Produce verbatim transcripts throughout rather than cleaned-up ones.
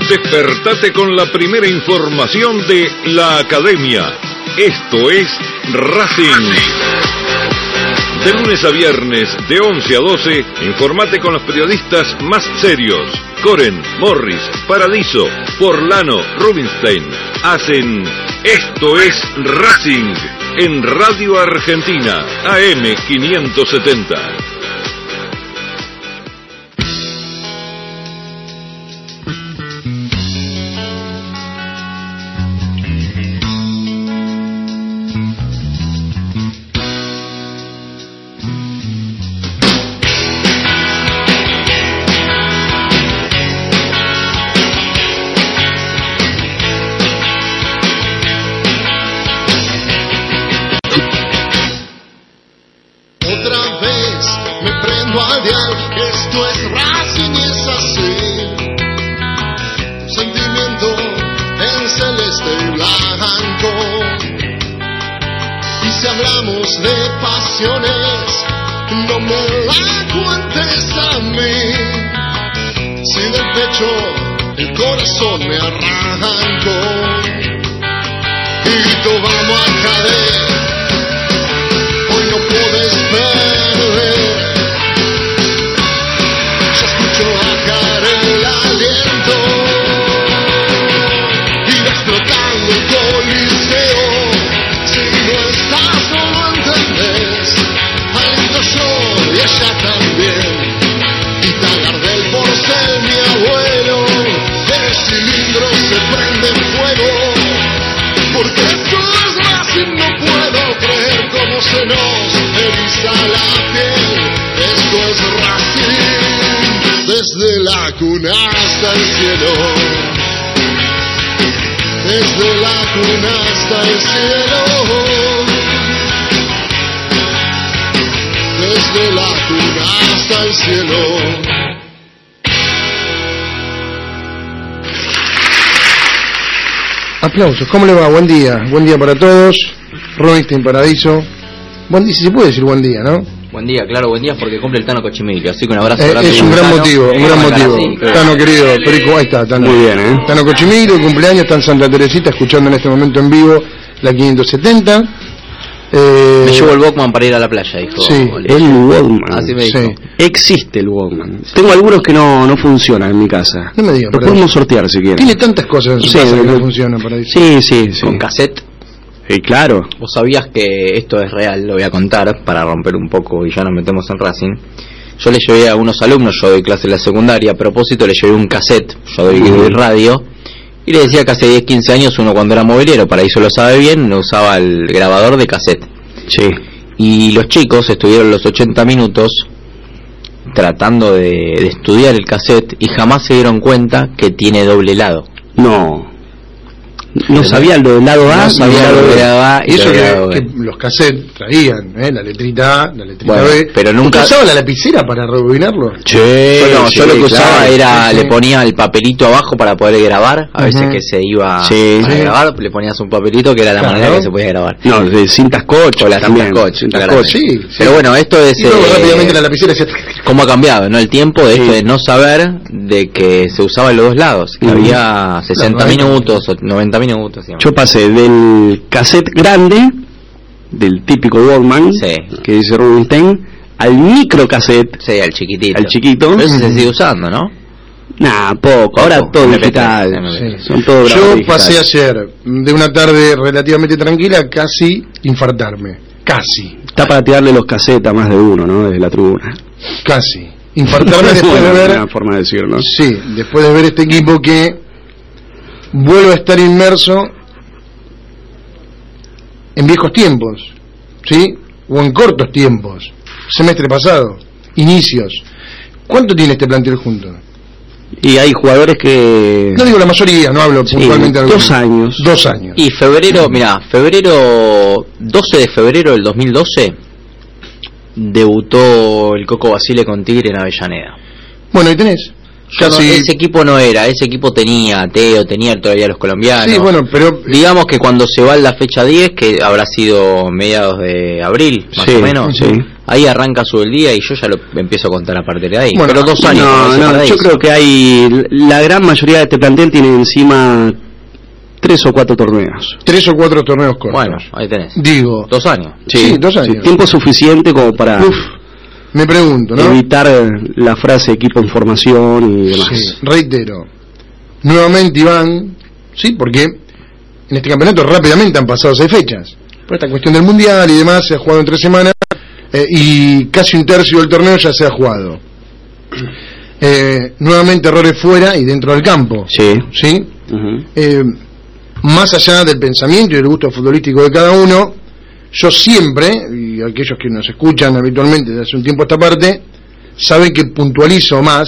Despertate con la primera información de la Academia. Esto es Racing. De lunes a viernes, de once a doce, informate con los periodistas más serios. Coren, Morris, Paradiso, Forlano, Rubinstein. Hacen Esto es Racing en Radio Argentina, A M quinientos setenta. Aplausos, ¿cómo le va? Buen día, buen día para todos. Rubinstein, Paradiso. Buen día, si se puede decir buen día, ¿no? Buen día, claro, buen día porque cumple el Tano Cochimilio, así que un abrazo eh, grande. Es un gran Tano, motivo, un gran motivo. Así, claro. Tano querido, Perico, ahí está, Tano. Muy bien, ¿eh? Tano Cochimilio, el cumpleaños, está en Santa Teresita, escuchando en este momento en vivo la quinientos setenta. Eh, me llevo el Walkman para ir a la playa, dijo. Sí, el Walkman. Así me dijo. Sí. Existe el Walkman. Sí. Tengo algunos que no, no funcionan en mi casa. No me digas. Lo podemos sortear si quieren. Tiene tantas cosas en su sí, casa que no, no funcionan para eso. Sí, sí, sí. Con cassette. Sí, claro. Vos sabías que esto es real, lo voy a contar para romper un poco y ya nos metemos en Racing. Yo le llevé a unos alumnos, yo doy clase en la secundaria, a propósito le llevé un cassette, yo doy, uh-huh. doy radio. Y le decía que hace diez, quince años uno cuando era movilero, para eso lo sabe bien, no usaba el grabador de cassette. Sí. Y los chicos estuvieron los ochenta minutos tratando de, de estudiar el cassette y jamás se dieron cuenta que tiene doble lado. No. No sabían lo del lado A, no sabían lo del lado A y, y eso que, que los cassettes traían, ¿eh? La letrita A, la letrita bueno, B. Pero nunca usaba la lapicera para rebobinarlo. Sí, yo, no, sí, yo lo que claro, usaba era sí, le sí. ponía el papelito abajo para poder grabar. A uh-huh. veces que se iba sí, a sí. grabar, le ponías un papelito que era la claro. manera que se podía grabar. No, de cintas coach o las cintas coach, cintas coach, sí, sí. Pero bueno, esto es y luego eh, rápidamente la lapicera se... cómo ha cambiado, ¿no? El tiempo de sí. esto de no saber de que se usaba en los dos lados, que uh-huh. había sesenta claro, minutos o noventa minutos. Digamos. Yo pasé del cassette grande, del típico Walkman, sí. que dice Rubinstein, al microcassette, sí, al chiquitito. Al chiquito. Pero ese se sigue usando, ¿no? Nah, poco, ahora poco. Todo digital. Sí. Son todo Yo digital. pasé ayer de una tarde relativamente tranquila a casi infartarme. Casi. Está para tirarle los cassettes a más de uno, ¿no? Desde la tribuna. Casi. Infartarme después de ver... Una forma de decirlo. Sí, después de ver este equipo que vuelve a estar inmerso en viejos tiempos, ¿sí? O en cortos tiempos. Semestre pasado, inicios. ¿Cuánto tiene este plantel junto? Y hay jugadores que... No digo la mayoría, no hablo puntualmente sí, de dos años. Dos años. Y febrero, sí. Mirá, febrero, doce de febrero del dos mil doce, debutó el Coco Basile con Tigre en Avellaneda. Bueno, ahí tenés. Casi... No, ese equipo no era, ese equipo tenía a Teo, tenía todavía a los colombianos. Sí, bueno, pero... Digamos que cuando se va a la fecha diez, que habrá sido mediados de abril, más sí, o menos, sí. ahí arranca su el día y yo ya lo empiezo a contar a partir de ahí. Bueno, pero dos años. No, no, yo eso. creo que hay, la gran mayoría de este plantel tiene encima tres o cuatro torneos. Tres o cuatro torneos cortos. Bueno, ahí tenés. Digo. Dos años. Sí, dos años. Sí, tiempo suficiente como para Uf, me pregunto, ¿no? evitar la frase equipo en formación y demás. Sí, reitero. Nuevamente Iván, sí, porque en este campeonato rápidamente han pasado seis fechas. Por esta cuestión del mundial y demás, se ha jugado en tres semanas eh, y casi un tercio del torneo ya se ha jugado. Eh, nuevamente errores fuera y dentro del campo. Sí. ¿Sí? Uh-huh. Eh, más allá del pensamiento y del gusto futbolístico de cada uno, yo siempre, y aquellos que nos escuchan habitualmente desde hace un tiempo a esta parte, saben que puntualizo más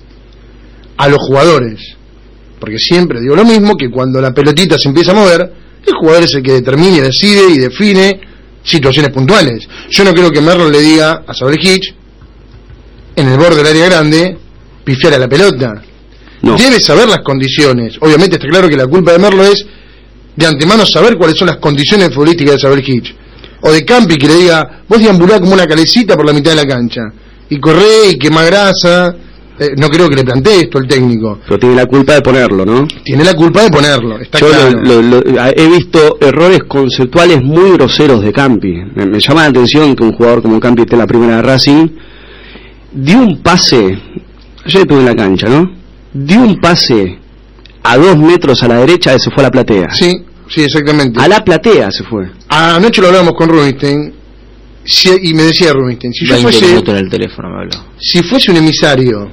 a los jugadores, porque siempre digo lo mismo, que cuando la pelotita se empieza a mover, el jugador es el que determina y decide y define situaciones puntuales. Yo no creo que Merlo le diga a Sablic, en el borde del área grande, pifiar a la pelota. No. Debe saber las condiciones. Obviamente está claro que la culpa de Merlo es de antemano saber cuáles son las condiciones futbolísticas de Sablic. O de Campi, que le diga, vos deambulá como una calecita por la mitad de la cancha y corré y quemá grasa. Eh, no creo que le plantee esto el técnico. Pero tiene la culpa de ponerlo, ¿no? Tiene la culpa de ponerlo, está Yo claro. lo, lo, lo, he visto errores conceptuales muy groseros de Campi. Me, me llama la atención que un jugador como Campi esté en la primera de Racing. Dio un pase, ayer estuve en la cancha, ¿no? Dio un pase a dos metros a la derecha y se fue a la platea. Sí, sí, exactamente. A la platea se fue. Anoche lo hablábamos con Rubinstein si, y me decía Rubinstein, si yo fuese, minutos en el teléfono me habló. Si fuese un emisario,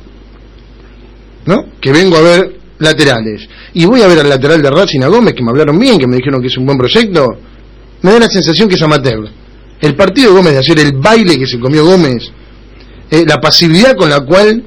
¿no? Que vengo a ver laterales y voy a ver al lateral de Racing, a Gómez, que me hablaron bien, que me dijeron que es un buen proyecto, me da la sensación que es amateur. El partido de Gómez de ayer, el baile que se comió Gómez, eh, la pasividad con la cual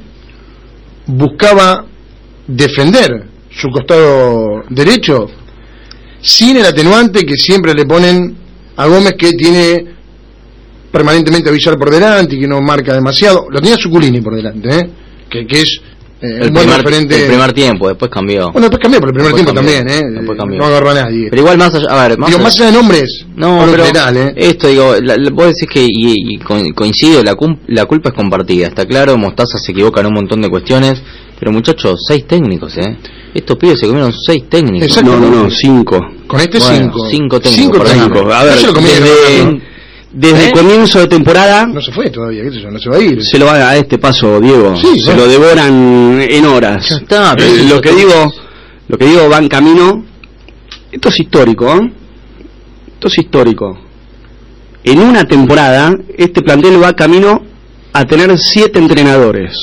buscaba defender su costado derecho, sin el atenuante que siempre le ponen a Gómez, que tiene permanentemente a Villar por delante y que no marca demasiado. Lo tenía Zuculini por delante, ¿eh? que, que es eh, el, un buen primer, referente. el primer tiempo, después cambió. Bueno, después cambió, pero el primer después tiempo cambió, también, ¿eh? Después cambió. No agarró a nadie. Pero igual más allá, a ver, más digo, allá, más allá de nombres, no, pero general, ¿eh? esto digo, la, la, vos decís que y, y coincido, la, la culpa es compartida, está claro, Mostaza se equivoca en un montón de cuestiones, pero muchachos, seis técnicos, ¿eh? Estos pibes se comieron seis técnicos. Exacto. No, no, no, cinco. Con este bueno, cinco. Cinco técnicos. Cinco perdóname. técnicos. A ver, No se lo comieron, desde, ¿no? desde ¿Eh? el comienzo de temporada No se fue todavía, qué sé yo, no se va a ir. se lo va a este paso, Diego. Sí, se bueno. lo devoran en horas. Ya está, pero Eh, eso lo ya que está. digo, lo que digo va en camino. Esto es histórico, ¿eh? Esto es histórico. En una temporada, este plantel va camino a tener siete entrenadores.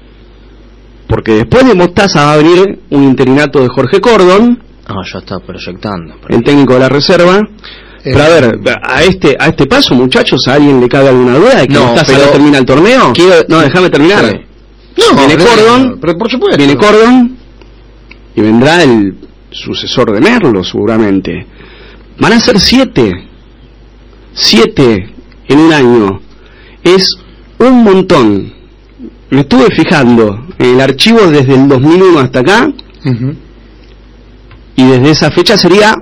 Porque después de Mostaza va a venir un interinato de Jorge Cordon, Ah, ya está proyectando. Pero... el técnico de la reserva. Pero a ver, a este a este paso, muchachos, ¿a alguien le cabe alguna duda de que No, Mostaza pero no termina el torneo? quiero- No, déjame terminar. No, viene pero- Cordon, pero por supuesto. viene Cordon y vendrá el sucesor de Merlo, seguramente. Van a ser siete. Siete en un año. Es un montón. Me estuve fijando en el archivo desde el dos mil uno hasta acá, Uh-huh. y desde esa fecha sería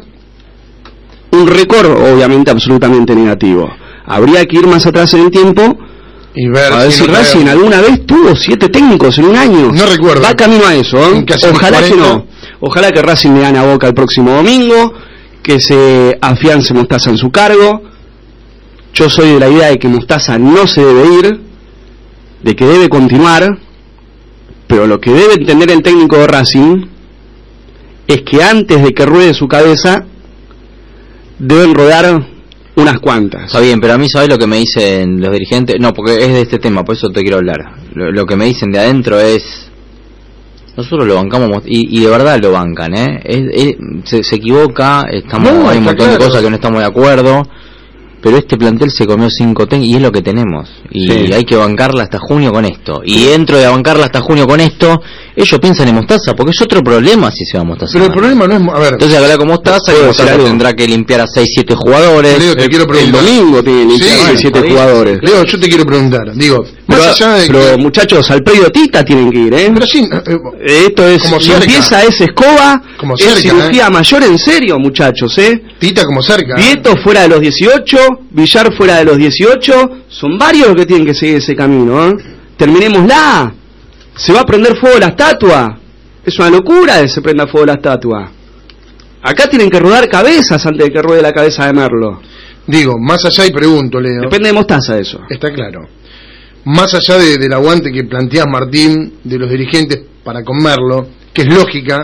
un récord obviamente absolutamente negativo. Habría que ir más atrás en el tiempo Y ver, a ver si no Racing creo. alguna vez tuvo siete técnicos en un año. No recuerdo. Va camino a eso, ¿eh? En casi Ojalá que cuarenta. no. Ojalá que Racing le gane a Boca el próximo domingo, que se afiance Mostaza en su cargo. Yo soy de la idea de que Mostaza no se debe ir, de que debe continuar, pero lo que debe entender el técnico de Racing es que antes de que ruede su cabeza deben rodar unas cuantas. Está bien, pero a mí, ¿sabés lo que me dicen los dirigentes? No, porque es de este tema, por eso te quiero hablar. Lo, lo que me dicen de adentro es... Nosotros lo bancamos, y, y de verdad lo bancan, ¿eh? Es, es, se, se equivoca, estamos, No, hay un está montón de claro. cosas que no estamos de acuerdo, pero este plantel se comió cinco técnicos y es lo que tenemos. Y Sí. hay que bancarla hasta junio con esto. Y dentro de bancarla hasta junio con esto, ellos piensan en Mostaza, porque es otro problema si se va a Mostaza. Pero el problema no es... A ver, Entonces hablar con Mostaza y ¿Puedo decir Mostaza algo? tendrá que limpiar a seis siete jugadores. Leo, te El- quiero El preguntar. domingo tiene Sí, siete bueno, siete está bien. jugadores. Leo, yo te quiero preguntar. Digo, Pero, Más allá de pero que... muchachos, al predio Tita tienen que ir, ¿eh? Pero sí, eh, Esto es, como limpieza es escoba, como es cerca, cirugía ¿eh? mayor en serio, muchachos, ¿eh? Tita como cerca. Vieto fuera de los dieciocho, Villar fuera de los dieciocho, son varios los que tienen que seguir ese camino, ¿eh? Terminémosla. Se va a prender fuego la estatua. Es una locura que se prenda fuego la estatua. Acá tienen que rodar cabezas antes de que ruede la cabeza de Merlo. Digo, más allá, y pregunto, Leo. Depende de Mostaza eso. Está claro. Más allá de, del aguante que planteas, Martín, de los dirigentes para con Merlo, que es lógica,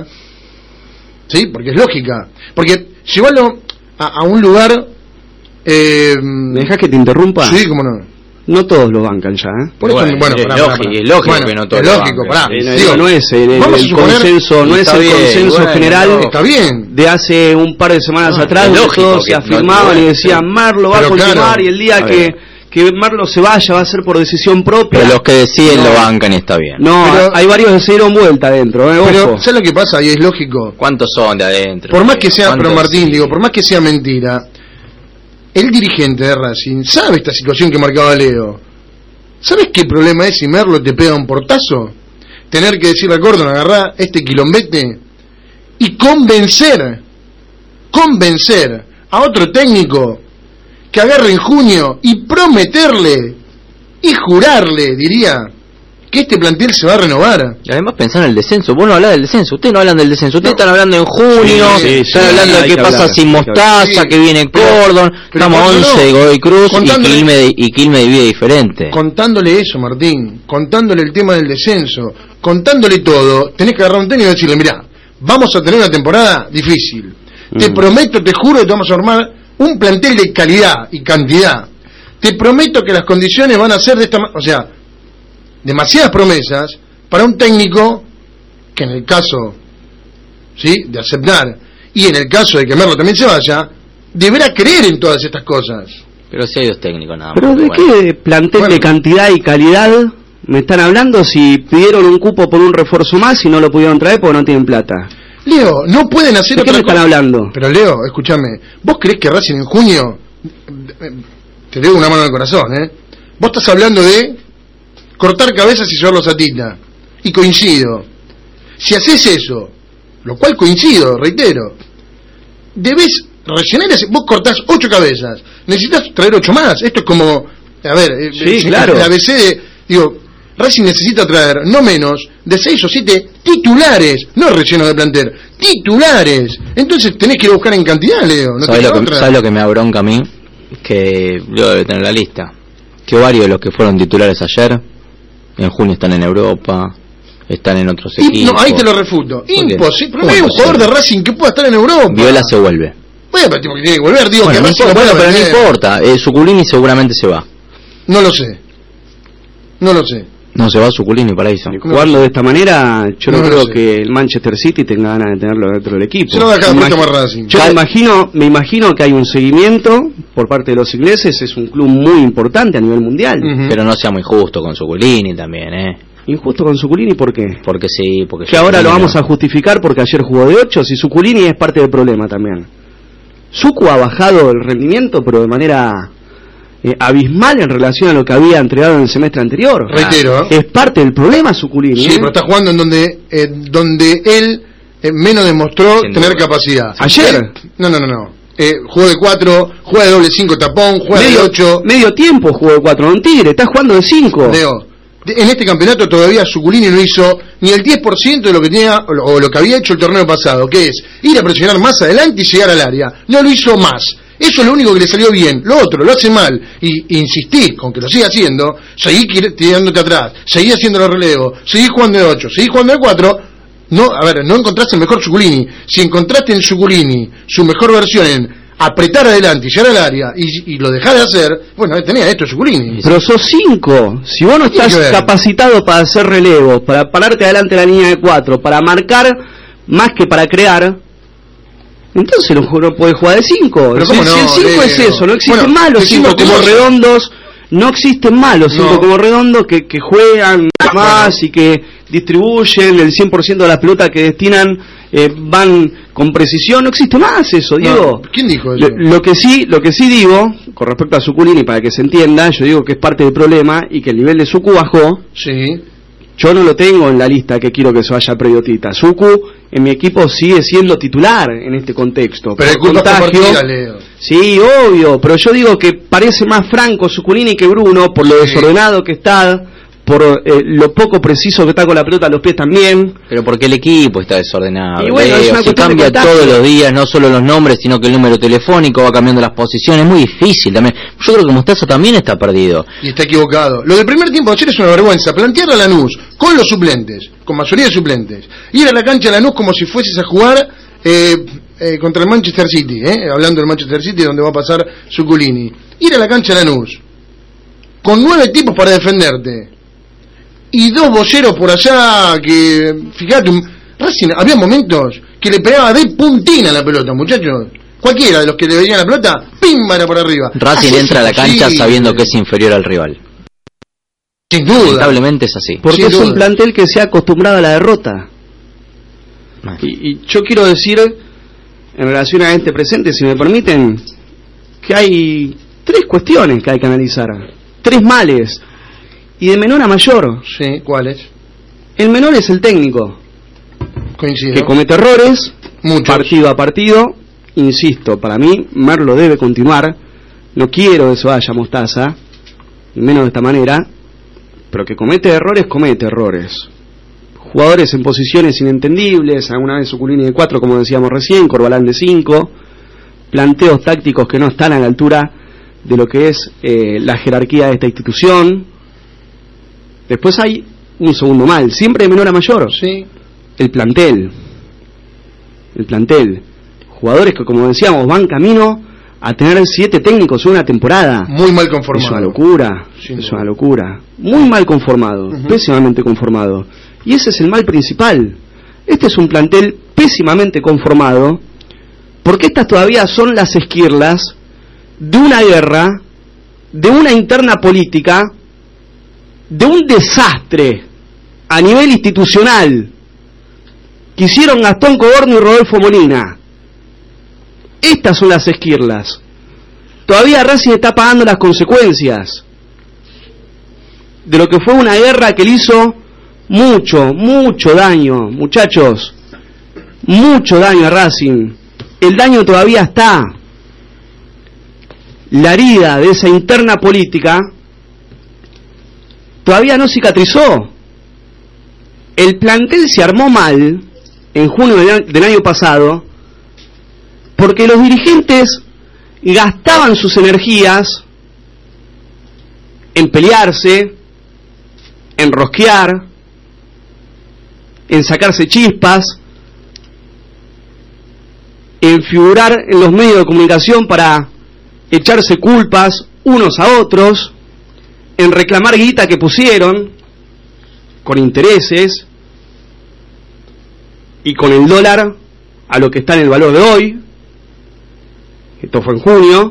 ¿sí? Porque es lógica. Porque llevarlo a, a un lugar... Eh, ¿Me dejas que te interrumpa? Sí, cómo no. No todos lo bancan ya, ¿eh? Por eso, Bueno, bueno, es pará, lógico, pará, pará. es lógico Bueno, que no todos es lo lógico, bancan. pará. Eh, no, Digo, no es el, el- vamos a el suponer- consenso, no es Está el bien, consenso bueno, general no. Está bien. de hace un par de semanas No, atrás, es donde lógico todos que se no- afirmaban no- y decían Merlo va a Pero continuar claro, y el día a que, ver. que Merlo se vaya va a ser por decisión propia. Pero los que deciden No. lo bancan y está bien. No, Pero- hay varios que se dieron vuelta adentro, ¿eh? Pero, Ojo. ¿sabes lo que pasa? Y es lógico. ¿Cuántos son de adentro? Por más que sea, pero ¿Cuántos Martín, sí? digo, por más que sea mentira, el dirigente de Racing sabe esta situación que marcaba Leo. ¿Sabes qué problema es si Merlo te pega un portazo? Tener que decirle a Córdoba, agarrá este quilombete y convencer, convencer a otro técnico que agarre en junio y prometerle y jurarle, diría, que este plantel se va a renovar. Y además pensar en el descenso. Vos no hablás del descenso. Ustedes no hablan del descenso. Ustedes No. están hablando en junio. Sí, sí, están sí, hablando hay de qué que pasa hablar, sin hay que hablar. Mostaza, Sí, que viene pero- Cordon. pero Estamos ¿por qué no? once, Godoy Cruz y Contándole- Quilmes, y Quilmes divide diferente. Contándole eso, Martín, contándole el tema del descenso, contándole todo, tenés que agarrar un técnico y decirle, mirá, vamos a tener una temporada difícil. Te Mm. prometo, te juro que te vamos a armar un plantel de calidad y cantidad. Te prometo que las condiciones van a ser de esta manera. O sea, demasiadas promesas para un técnico que en el caso, ¿sí?, de aceptar, y en el caso de que Merlo también se vaya, deberá creer en todas estas cosas. Pero si hay dos técnicos nada más. Pero ¿de bueno. qué plantel Bueno. de cantidad y calidad me están hablando si pidieron un cupo por un refuerzo más y no lo pudieron traer porque no tienen plata? Leo, no pueden hacer ¿De qué otra me están cosa. hablando? Pero Leo, escúchame, ¿vos creés que Racing en junio, te doy una mano en el corazón, eh? Vos estás hablando de cortar cabezas y llevarlos a Tita, y coincido. Si haces eso, lo cual coincido, reitero, debes rellenar ese, vos cortás ocho cabezas, necesitas traer ocho más. Esto es como, a ver, eh, Sí, eh, claro. el A B C de, digo, Racing necesita traer no menos de seis o siete titulares, no relleno de plantel, titulares. Entonces tenés que ir a buscar en cantidad, Leo. No ¿Sabes tenés lo, que, otra. ¿Sabes lo que me abronca a mí? Que Leo debe tener la lista. Que varios de los que fueron titulares ayer, en junio están en Europa, están en otros Y- equipos. no, ahí te lo refuto. qué? Imposible. ¿Cómo No hay un imposible? jugador de Racing que pueda estar en Europa. Viola se vuelve. Bueno, pero tipo que tiene que volver, digo Bueno, que no Racing importa, no bueno, puede pero no vender. importa. Eh, Suculini seguramente se va. No lo sé. No lo sé. No se va Suculini para eso. Jugando de esta manera, yo no, No lo creo sé. que el Manchester City tenga ganas de tenerlo dentro del equipo. Se lo va a dejar Me mucho imagi- más Racing. Yo me imagino, me imagino que hay un seguimiento por parte de los ingleses, es un club muy importante a nivel mundial. Ujú. Pero no sea muy justo con Suculini también, ¿eh? Injusto con Suculini, ¿por qué? Porque sí, porque Que ahora lo Suculini vamos no. a justificar porque ayer jugó de ocho, si Suculini es parte del problema también. Sucu ha bajado el rendimiento, pero de manera eh, abismal en relación a lo que había entregado en el semestre anterior. Reitero. Es parte del problema Suculini. Sí, ¿eh? pero está jugando en donde eh, donde él eh, menos demostró Sin tener duda. capacidad. ¿Ayer? Eh, No, no, no, no. Eh, jugó de cuatro, juega de doble cinco tapón, juega medio, de ocho. medio tiempo jugó de cuatro, un Tigre, está jugando de cinco. Leo, de- en este campeonato todavía Suculini no hizo ni el diez por ciento de lo que tenía o lo, o lo que había hecho el torneo pasado, que es ir a presionar más adelante y llegar al área. No lo hizo más. Eso es lo único que le salió bien. Lo otro lo hace mal. Y insistís con que lo siga haciendo, seguí quir- tirándote atrás, seguí haciendo los relevos, seguí jugando de ocho, seguí jugando de cuatro. No, a ver, no encontraste el mejor Suculini. Si encontraste en Suculini su mejor versión en apretar adelante y llegar al área y, y lo dejás de hacer, bueno, tenía esto Suculini. Pero sos cinco. Si vos no Tiene estás que ver. capacitado para hacer relevos, para pararte adelante de la línea de cuatro, para marcar más que para crear, entonces no, no podés jugar de cinco. Pero Si, ¿cómo si no, el cinco es Leo? eso, no existen Bueno, malos decimos cinco que como vos- redondos, no existen malos cinco No. como redondos que, que juegan más Bueno. y que distribuyen el cien por ciento de las pelotas que destinan, eh, van con precisión. No existe más eso, Diego. No, ¿quién dijo eso? Lo, lo que sí, lo que sí digo, con respecto a Suculini, para que se entienda, yo digo que es parte del problema y que el nivel de Sucu bajó. Sí. Yo no lo tengo en la lista que quiero que se vaya Prediotita. Sucu en mi equipo sigue siendo titular en este contexto. Pero el culpa compartida, Leo. Sí, obvio, pero yo digo que parece más franco Suculini que Bruno por lo Sí. desordenado que está, por eh, lo poco preciso que está con la pelota a los pies también. Pero porque el equipo está desordenado. Y bueno, Leo, es una se cuestión de cambia contacto. todos los días, no solo los nombres, sino que el número telefónico va cambiando las posiciones. Es muy difícil también. Yo creo que Mostaza también está perdido. Y está equivocado. Lo del primer tiempo de ayer es una vergüenza. Plantear a Lanús con los suplentes, con mayoría de suplentes. Ir a la cancha de Lanús como si fueses a jugar eh, eh, contra el Manchester City, eh, hablando del Manchester City donde va a pasar Suculini. Ir a la cancha de Lanús con nueve tipos para defenderte y dos boceros por allá que, fíjate, un, Racing, había momentos que le pegaba de puntina la pelota, muchachos. Cualquiera de los que le veían la pelota, pimba, era por arriba. Racing Así entra a la es cancha posible. sabiendo que es inferior al rival. Sin duda. Lamentablemente es así. Porque Sin es un duda. plantel que se ha acostumbrado a la derrota. Y, y yo quiero decir, en relación a este presente, si me permiten, que hay tres cuestiones que hay que analizar. Tres males. Y de menor a mayor. Sí, ¿cuáles? El menor es el técnico, Coincido. que comete errores, Muchos. partido a partido. Insisto, para mí, Merlo debe continuar. No quiero que se vaya Mostaza, y menos de esta manera, pero que comete errores, comete errores. Jugadores en posiciones inentendibles, alguna vez Suculini de cuatro, como decíamos recién, Corbalán de cinco, planteos tácticos que no están a la altura de lo que es eh, la jerarquía de esta institución. Después hay un segundo mal, siempre de menor a mayor. Sí. El plantel. El plantel. Jugadores que, como decíamos, van camino a tener siete técnicos en una temporada. Muy mal conformado. Es una locura. Sin es duda. una locura. Muy mal conformado. Ujú. Pésimamente conformado. Y ese es el mal principal. Este es un plantel pésimamente conformado, porque estas todavía son las esquirlas de una guerra, de una interna política, de un desastre a nivel institucional que hicieron Gastón Coborno y Rodolfo Molina. Estas son las esquirlas. Todavía Racing está pagando las consecuencias de lo que fue una guerra que le hizo mucho, mucho daño, muchachos, mucho daño a Racing. El daño todavía está. La herida de esa interna política todavía no cicatrizó. El plantel se armó mal en junio del año pasado porque los dirigentes gastaban sus energías en pelearse, en rosquear, en sacarse chispas, en figurar en los medios de comunicación para echarse culpas unos a otros, en reclamar guita que pusieron con intereses y con el dólar a lo que está en el valor de hoy. Esto fue en junio.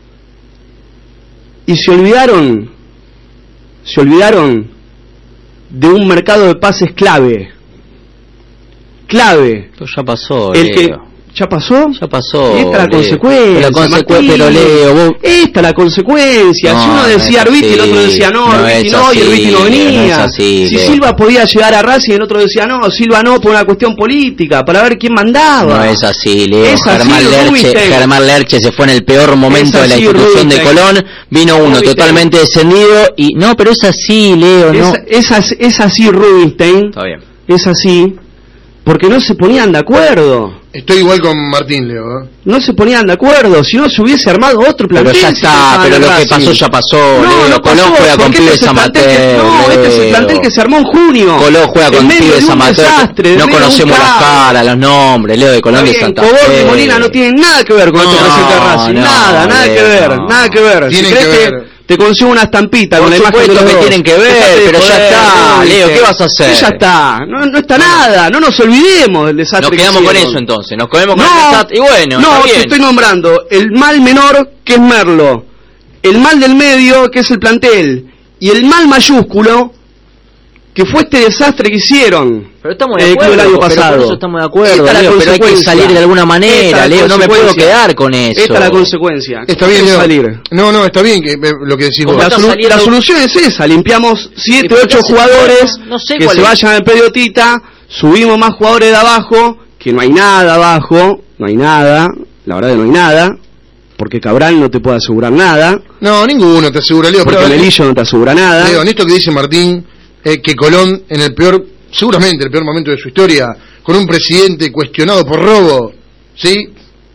Y se olvidaron, se olvidaron de un mercado de pases clave. Clave. Esto ya pasó, El Leo. que ¿Ya pasó? Ya pasó. Y esta es la Leo. consecuencia. La consecuencia, Martín. pero Leo, vos... Esta es la consecuencia. No, si uno no decía es Arbiti, así. el otro decía no, No Arbiti es no, y así, Arbiti no Leo, venía. no es así, si Leo. Silva podía llegar a Racing, el otro decía no, Silva no, por una cuestión política, para ver quién mandaba. No es así, Leo. Es así, Germán, Lerche, Rubinstein. Germán Lerche se fue en el peor momento Es de la así, institución de Rubinstein. Colón. Vino uno Rubinstein. totalmente descendido y... No, pero es así, Leo, Es, no. es, as- es así, Rubinstein. Está bien. Es así, porque no se ponían de acuerdo. Estoy igual con Martín, Leo. ¿eh? No se ponían de acuerdo, si no se hubiese armado otro Pero plantel. ya si está, pensaban pero en lo que Racing. pasó ya pasó, No, Leo. no Colón pasó, juega con porque este pibes es el plantel que- amateur, No, este es el Leo. plantel que se armó en junio. Colón juega En con medio de pibes un amateur. desastre, de No medio de un conocemos las caos. caras, los nombres. Leo de Colón Está de bien, Santa Coborno Fe. y Molina no tienen nada que ver con No, este presente de Racing. no, nada, nada Leo, que ver, no. nada que ver. Tienen si crees que que ver. te consigo una estampita Por con la imagen de supuesto los que dos. tienen que ver, Dejate de pero ya joder, está, Rubinstein. Leo, ¿qué vas a hacer? Sí, ya está, no, no está nada, no nos olvidemos del desastre Nos que quedamos con hicieron. eso entonces, nos comemos con No, el desastre. Y bueno, no, está te bien. estoy nombrando el mal menor, que es Merlo, el mal del medio, que es el plantel, y el mal mayúsculo, que fue este desastre que hicieron. Pero estamos de el acuerdo, club el año pasado. Pero por eso estamos de acuerdo, Esta Leo, pero hay que salir de alguna manera, Leo, no me puedo quedar con eso. Esta es la consecuencia. Está bien, Leo. Salir. No, no, está bien que eh, lo que decís vos. La, solu saliendo... la solución es esa, limpiamos siete, ocho jugadores no sé que se es. vayan al Periodita, subimos más jugadores de abajo, que no hay nada abajo, no hay nada, la verdad que no hay nada, porque Cabral no te puede asegurar nada. No, ninguno te asegura, Leo. Porque pero, Melillo no te asegura nada. Leo, en esto que dice Martín, eh, que Colón en el peor, seguramente el peor momento de su historia, con un presidente cuestionado por robo, ¿sí?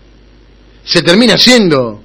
Se termina siendo.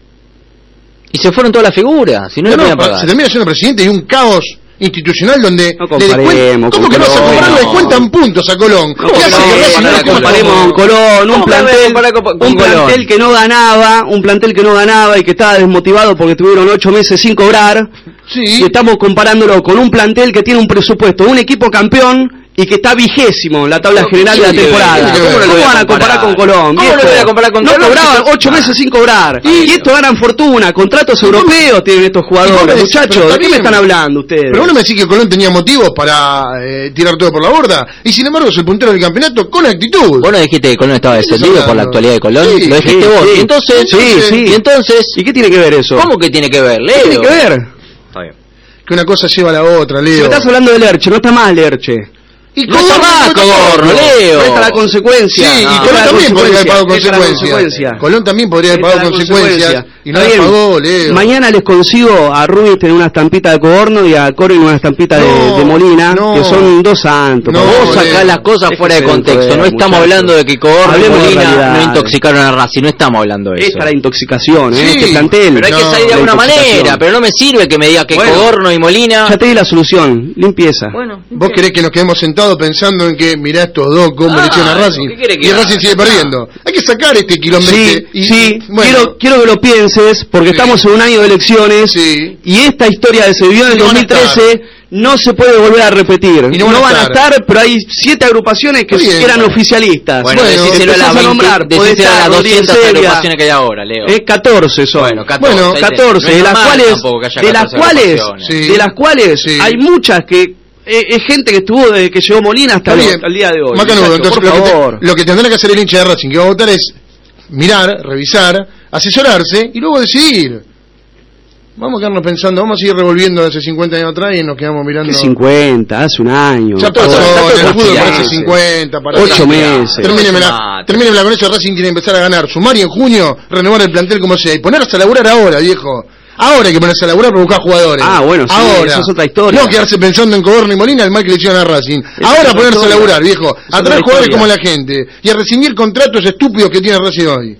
Y se fueron todas las figuras, si no, no le podían pagar. Se termina siendo presidente y un caos institucional donde no comparemos, ¿cómo que no vas a comparar? Le descuentan puntos a Colón. No, ¿Qué hace que no, no comparemos con Colón? Un plantel, con, con un plantel que no ganaba, un plantel que no ganaba y que estaba desmotivado porque tuvieron ocho meses sin cobrar. Sí. Y estamos comparándolo con un plantel que tiene un presupuesto, un equipo campeón y que está vigésimo en la tabla no, general de la temporada. ¿Cómo, ¿Cómo, ¿Cómo van a comparar con Colón? ¿Cómo lo voy a comparar con no Colón? cobraban ocho meses sin cobrar. Y, y estos ganan fortuna, contratos europeos tienen estos jugadores. Muchachos, ¿de qué me están hablando ustedes? Pero vos no me decís que Colón tenía motivos para eh, tirar todo por la borda, y sin embargo es el puntero del campeonato con actitud. Vos no dijiste que Colón estaba descendido por la actualidad de Colón, sí, lo dijiste sí, vos. Sí, y entonces, sí, sí. y entonces, ¿Y qué tiene que ver eso? ¿cómo que tiene que ver, Leo? ¿Qué tiene que ver? Está bien. Que una cosa lleva a la otra, Leo. Si me estás hablando de Lerche, no está más Lerche. Y no está más Codorno, Leo. Esta es la consecuencia. Sí, no, y Colón también podría haber pagado consecuencias. consecuencias. Colón también podría haber pagado consecuencias. Y no las pagó, Leo. Mañana les consigo a Rubio tener una estampita de Codorno y a Corin una estampita no, de, de Molina, no, que son dos santos. No, vos sacás Leo. las cosas fuera de contexto. Joder, no estamos muchachos. hablando de que Codorno y Molina no intoxicaron a Racing. No estamos hablando de eso. Esta es la intoxicación, ¿eh? Sí, Este plantel. Pero hay que No, salir de la alguna intoxicación. manera. Pero no me sirve que me diga que Bueno, Codorno y Molina... Ya te di la solución, limpieza. Bueno, ¿Vos querés que nos quedemos sentados pensando en que mirá estos dos cómo Ah, le hicieron a Racing? ¿qué quiere que Y haga? Racing sigue perdiendo. Hay que sacar este kilómetro. Sí, y, sí, bueno, quiero, quiero que lo pienses, porque Sí. estamos en un año de elecciones, Sí. y esta historia que se vivió en el Y no van a dos mil trece no se puede volver a repetir. Y no van a van a estar. estar, pero hay siete agrupaciones que Está bien, eran bueno. oficialistas. Bueno, Bueno, decíselo a las empezás a nombrar, veinte, podés decíselo a las estar doscientas Rodríguez Sevilla. agrupaciones que hay ahora, Leo. Eh, catorce son. Bueno, catorce. Bueno, ahí catorce, tenés. No de es las normal cuales, tampoco que haya de las catorce cuales, agrupaciones. Sí. de las cuales Sí. hay muchas que eh, es gente que estuvo desde que llegó Molina hasta, Está el, bien. hasta el día de hoy. Macanudo, Muchachos, entonces por lo que, favor. te, lo que tendrá que hacer el hincha de Racing que va a votar es mirar, revisar, asesorarse y luego decidir. Vamos a quedarnos pensando, vamos a seguir revolviendo hace cincuenta años atrás y nos quedamos mirando. ¿Qué cincuenta? Hace un año. Ya todo- pasó, está todo en el fútbol conspirado. parece cincuenta, para Ocho atrás. meses. Termínemela, termínemela con eso. Racing tiene que empezar a ganar, sumar y en junio renovar el plantel como sea y ponerse a laburar ahora, viejo. Ahora hay que ponerse a laburar para buscar jugadores. Ah, bueno, sí, ahora. eso es otra historia. No quedarse pensando en Codorno y Molina, el mal que le hicieron a Racing. Esa ahora es otra ponerse historia. a laburar, viejo. Es A otra traer jugadores historia. como la gente. Y a rescindir contratos estúpidos que tiene Racing hoy.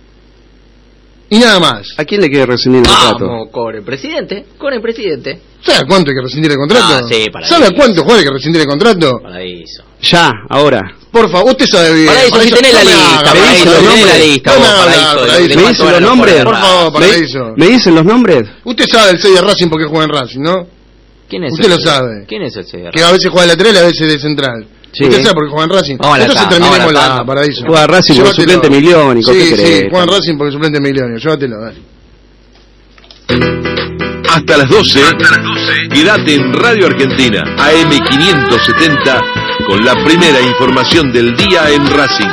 Y nada más. ¿A quién le quiere rescindir el contrato? Vamos, con el presidente, con el presidente. ¿Sabe a cuánto hay que rescindir el contrato? Ah, sí, para ¿Sabe a eso. cuántos jugadores hay que rescindir el contrato? Paraíso. Ya, ahora. Por favor, usted sabe bien. Paraíso, si tenés la no me lista, haga, Paraíso, Paraíso, si tenés la no me- lista, no me vos, haga Paraíso, hablar, de- Paraíso. de ¿Me cuánto dicen los ganan nombres? por Por favor, Racing. Paraíso. ¿Me dicen los nombres? Usted sabe el seis de Racing porque juega en Racing, ¿no? ¿Quién es Usted ese? lo sabe. ¿Quién es el señor? Que a veces juega de lateral y a veces de central. Sí. Usted sabe porque juega en Racing. Vamos a la Entonces tanda, terminemos vamos a la la tanda. Paraíso. Juega Racing porque Llévatelo. suplente Miliónico, Sí, ¿qué sí, querés? juega en Racing porque suplente Miliónico. Llévatelo, dale. Hasta las doce, quédate en Radio Argentina, A M quinientos setenta, con la primera información del día en Racing.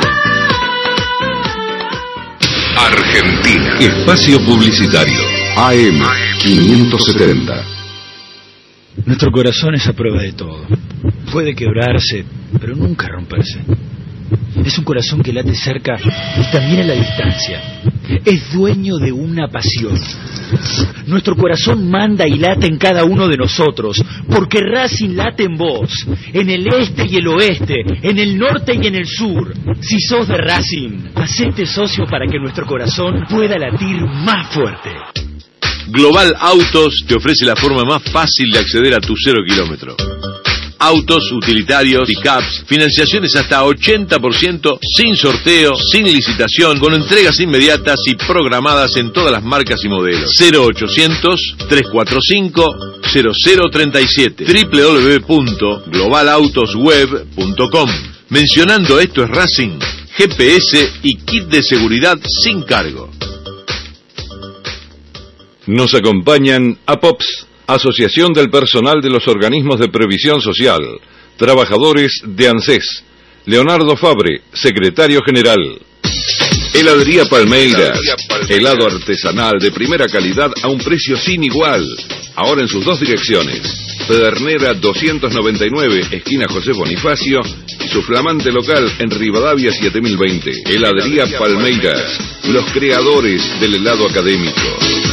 Argentina. Espacio publicitario. A M quinientos setenta. Nuestro corazón es a prueba de todo. Puede quebrarse, pero nunca romperse. Es un corazón que late cerca y también a la distancia. Es dueño de una pasión. Nuestro corazón manda y late en cada uno de nosotros, porque Racing late en vos, en el este y el oeste, en el norte y en el sur. Si sos de Racing, hacete socio para que nuestro corazón pueda latir más fuerte. Global Autos te ofrece la forma más fácil de acceder a tu cero kilómetro. Autos, utilitarios, pickups, financiaciones hasta ochenta por ciento, sin sorteo, sin licitación, con entregas inmediatas y programadas en todas las marcas y modelos. cero ochocientos, trescientos cuarenta y cinco, cero cero treinta y siete, doble u doble u doble u punto global autos web punto com. Mencionando Esto es Racing, G P S y kit de seguridad sin cargo. Nos acompañan Apops, Asociación del Personal de los Organismos de Previsión Social, trabajadores de ANSES. Leonardo Fabre, secretario general. Heladería Palmeiras, helado artesanal de primera calidad a un precio sin igual. Ahora en sus dos direcciones, Pedernera doscientos noventa y nueve, esquina José Bonifacio, y su flamante local en Rivadavia siete mil veinte. Heladería Palmeiras, los creadores del helado académico.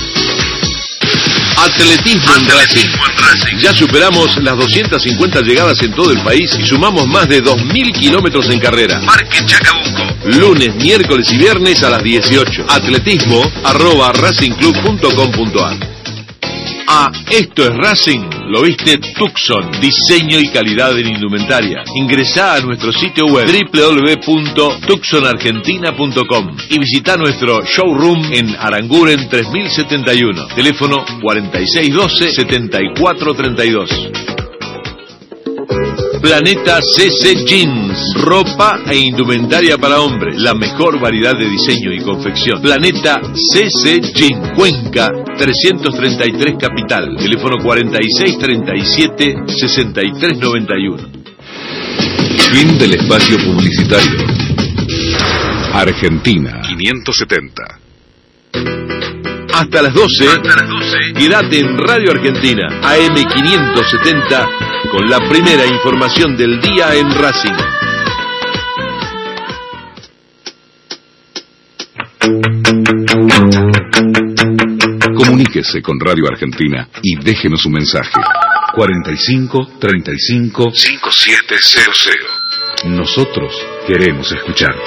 Atletismo en Racing. Ya superamos las doscientas cincuenta llegadas en todo el país y sumamos más de dos mil kilómetros en carrera. Parque Chacabuco. Lunes, miércoles y viernes a las dieciocho. Atletismo arroba racingclub punto com punto ar. Ah, esto es Racing, lo viste Tucson, diseño y calidad en indumentaria. Ingresá a nuestro sitio web doble u doble u doble u punto tucson argentina punto com y visita nuestro showroom en Aranguren tres mil setenta y uno, teléfono cuarenta y seis doce, setenta y cuatro treinta y dos. Planeta C C Jeans, ropa e indumentaria para hombres, la mejor variedad de diseño y confección. Planeta C C Jeans, Cuenca trescientos treinta y tres Capital, teléfono cuarenta y seis treinta y siete, sesenta y tres noventa y uno. Fin del espacio publicitario. Argentina quinientos setenta. Hasta las doce, quédate en Radio Argentina, A M quinientos setenta, con la primera información del día en Racing. Comuníquese con Radio Argentina y déjenos un mensaje. cuarenta y cinco, treinta y cinco, cincuenta y siete cero cero. Nosotros queremos escucharte.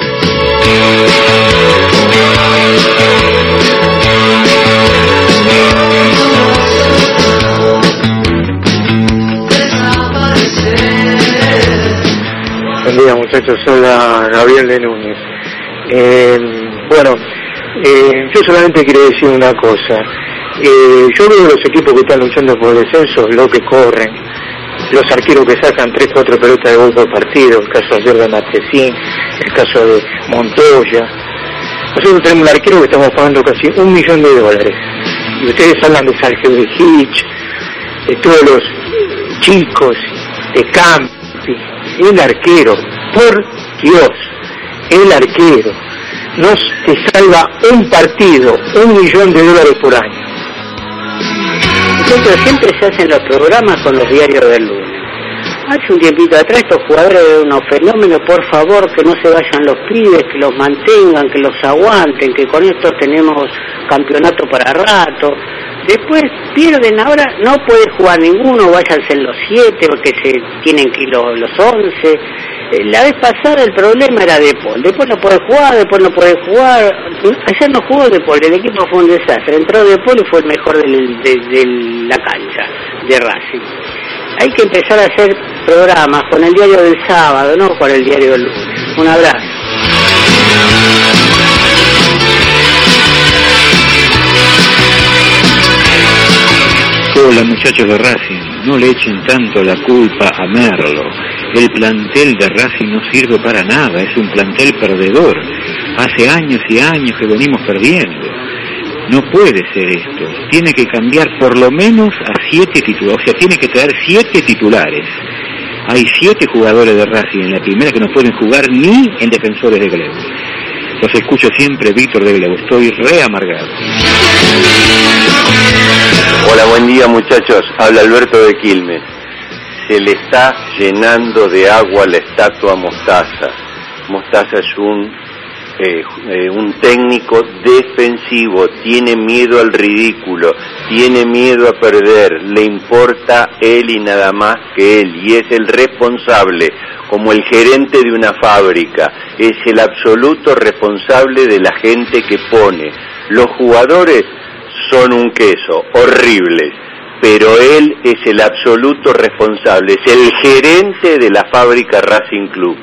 Buen día, muchachos, hola, Gabriel de Núñez. Eh, bueno, eh, yo solamente quiero decir una cosa. Eh, yo veo los equipos que están luchando por el descenso, lo que corren, los arqueros que sacan tres, cuatro pelotas de gol por partido, el caso de Jordan Martesín, el caso de Montoya. Nosotros tenemos un arquero que estamos pagando casi un millón de dólares. Y ustedes hablan de Sergio de Hitch, de todos los chicos, de Campi, el arquero, por Dios, el arquero nos te salva un partido, un millón de dólares por año. Entonces siempre se hacen los programas con los diarios del lunes. Hace un tiempito atrás estos jugadores eran unos fenómenos, por favor que no se vayan los pibes, que los mantengan, que los aguanten, que con esto tenemos campeonato para rato. Después pierden, ahora no puede jugar ninguno, váyanse en los siete porque se tienen que ir los, los once. La vez pasada el problema era De Paul, después no puede jugar, después no puede jugar. Ayer no jugó De Paul, el equipo fue un desastre, entró De Paul y fue el mejor del, de, de la cancha de Racing. Hay que empezar a hacer programas con el diario del sábado, no con el diario del lunes. Un abrazo. Hola muchachos de Racing, no le echen tanto la culpa a Merlo. El plantel de Racing no sirve para nada, es un plantel perdedor. Hace años y años que venimos perdiendo. No puede ser esto, tiene que cambiar por lo menos a siete titulares, o sea, tiene que traer siete titulares. Hay siete jugadores de Racing en la primera que no pueden jugar ni en Defensores de Glebo. Los escucho siempre, Víctor de Glebo, estoy re amargado. Hola, buen día muchachos, habla Alberto de Quilmes. Se le está llenando de agua la estatua a Mostaza. Mostaza es un, eh, eh, un técnico defensivo, tiene miedo al ridículo, tiene miedo a perder, le importa él y nada más que él, y es el responsable, como el gerente de una fábrica, es el absoluto responsable de la gente que pone. Los jugadores son un queso, horribles, pero él es el absoluto responsable, es el gerente de la fábrica Racing Club.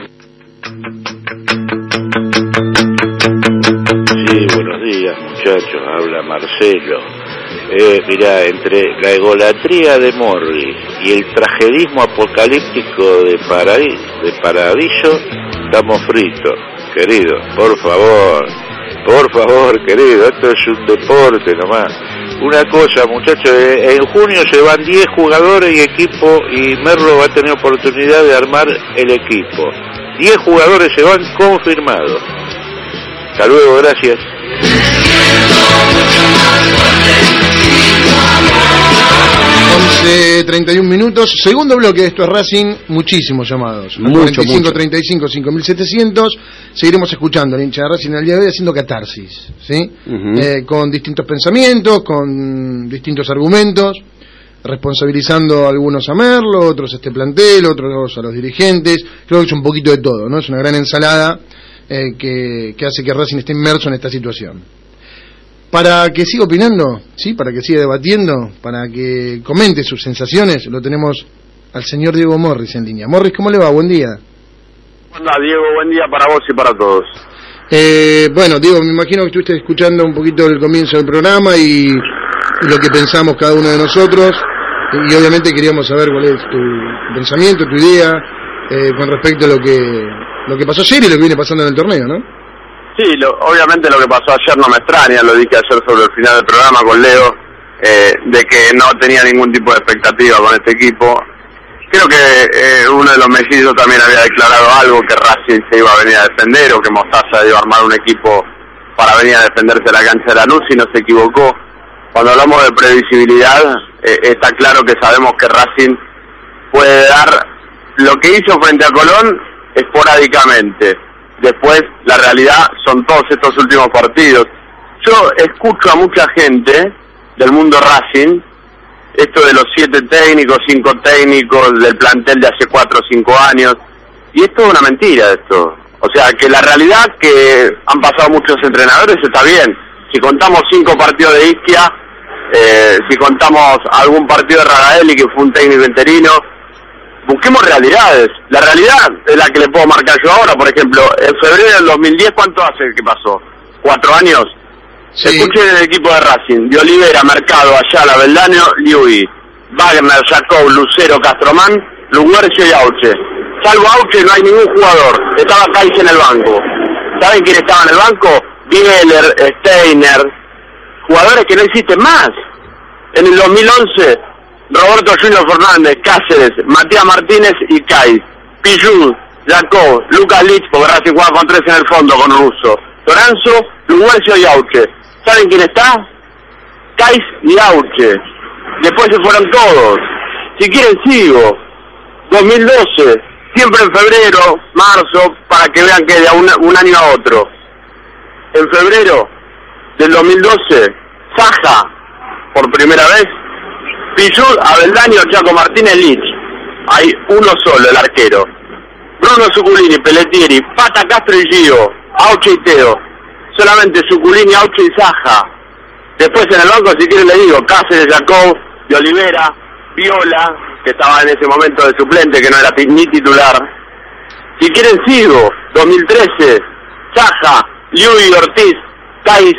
Sí, buenos días muchachos, habla Marcelo. Eh, mirá, entre la egolatría de Morris y el tragedismo apocalíptico de, Paradis, de Paradiso, estamos fritos, querido, por favor. Por favor, querido, esto es un deporte nomás. una cosa, muchachos, en junio se van diez jugadores y equipo, y Merlo va a tener oportunidad de armar el equipo. diez jugadores se van confirmados. Hasta luego, gracias. once treinta y un minutos, segundo bloque de Esto es Racing, muchísimos llamados. Mucho, cuarenta y cinco mucho. treinta y cinco cinco mil setecientos, seguiremos escuchando al hincha de Racing el día de hoy haciendo catarsis, ¿sí? Uh-huh. Eh, con distintos pensamientos, con distintos argumentos, responsabilizando a algunos a Merlo, otros a este plantel, otros a los dirigentes. Creo que es un poquito de todo, ¿no? Es una gran ensalada eh, que, que hace que Racing esté inmerso en esta situación. Para que siga opinando, sí, para que siga debatiendo, para que comente sus sensaciones, lo tenemos al señor Diego Morris en línea. Morris, ¿cómo le va? Buen día. Hola Diego, buen día para vos y para todos. Eh, bueno, Diego, me imagino que estuviste escuchando un poquito el comienzo del programa y, y lo que pensamos cada uno de nosotros, y obviamente queríamos saber cuál es tu pensamiento, tu idea, eh, con respecto a lo que lo que pasó ayer y lo que viene pasando en el torneo, ¿no? Sí, lo, obviamente lo que pasó ayer no me extraña, lo dije ayer sobre el final del programa con Leo, eh, de que no tenía ningún tipo de expectativa con este equipo. Creo que eh, uno de los mellizos también había declarado algo, que Racing se iba a venir a defender, o que Mostaza iba a armar un equipo para venir a defenderse de la cancha de Lanús, y no se equivocó. Cuando hablamos de previsibilidad, eh, está claro que sabemos que Racing puede dar lo que hizo frente a Colón esporádicamente. Después, la realidad son todos estos últimos partidos. Yo escucho a mucha gente del mundo Racing, esto de los siete técnicos, cinco técnicos, del plantel de hace cuatro o cinco años, y esto es una mentira esto. O sea, que la realidad que han pasado muchos entrenadores está bien. Si contamos cinco partidos de Isquia, eh, si contamos algún partido de Ragadelli, que fue un técnico interino, busquemos realidades. La realidad es la que le puedo marcar yo ahora. Por ejemplo, en febrero del dos mil diez, ¿cuánto hace que pasó? ¿Cuatro años? Sí. Escuchen el equipo de Racing: de Olivera, Mercado, Ayala, Beldaño, Liui, Wagner, Jacob, Lucero, Castromán, Luguercio y Auche. Salvo Auche no hay ningún jugador. Estaba Kais en el banco. ¿Saben quién estaba en el banco? Bieler, Steiner, jugadores que no existen más. En el dos mil once, Roberto Junior Fernández, Cáceres, Matías Martínez y Kais, Pichud, Jacob, Lucas Lich, porque Racing jugaba con tres en el fondo con Russo, Toranzo, Luguercio y Auche. ¿Saben quién está? Kais y Auche. Después se fueron todos. Si quieren sigo. dos mil doce, siempre en febrero, marzo, para que vean que de un, un año a otro. En febrero del dos mil doce, Saja, por primera vez, Pichud, Abeldaño, Chaco Martínez, Lich. Hay uno solo, el arquero. Bruno Zuculini, Pelletieri, Pata, Castro y Gio, Auche y Teo. Solamente Zuculini, Auche y Saja. Después en el banco, si quieren le digo, Cáceres, Jacob, de Olivera, Viola, que estaba en ese momento de suplente, que no era ni titular. Si quieren sigo, dos mil trece, Saja, Liui, Ortiz, Kais,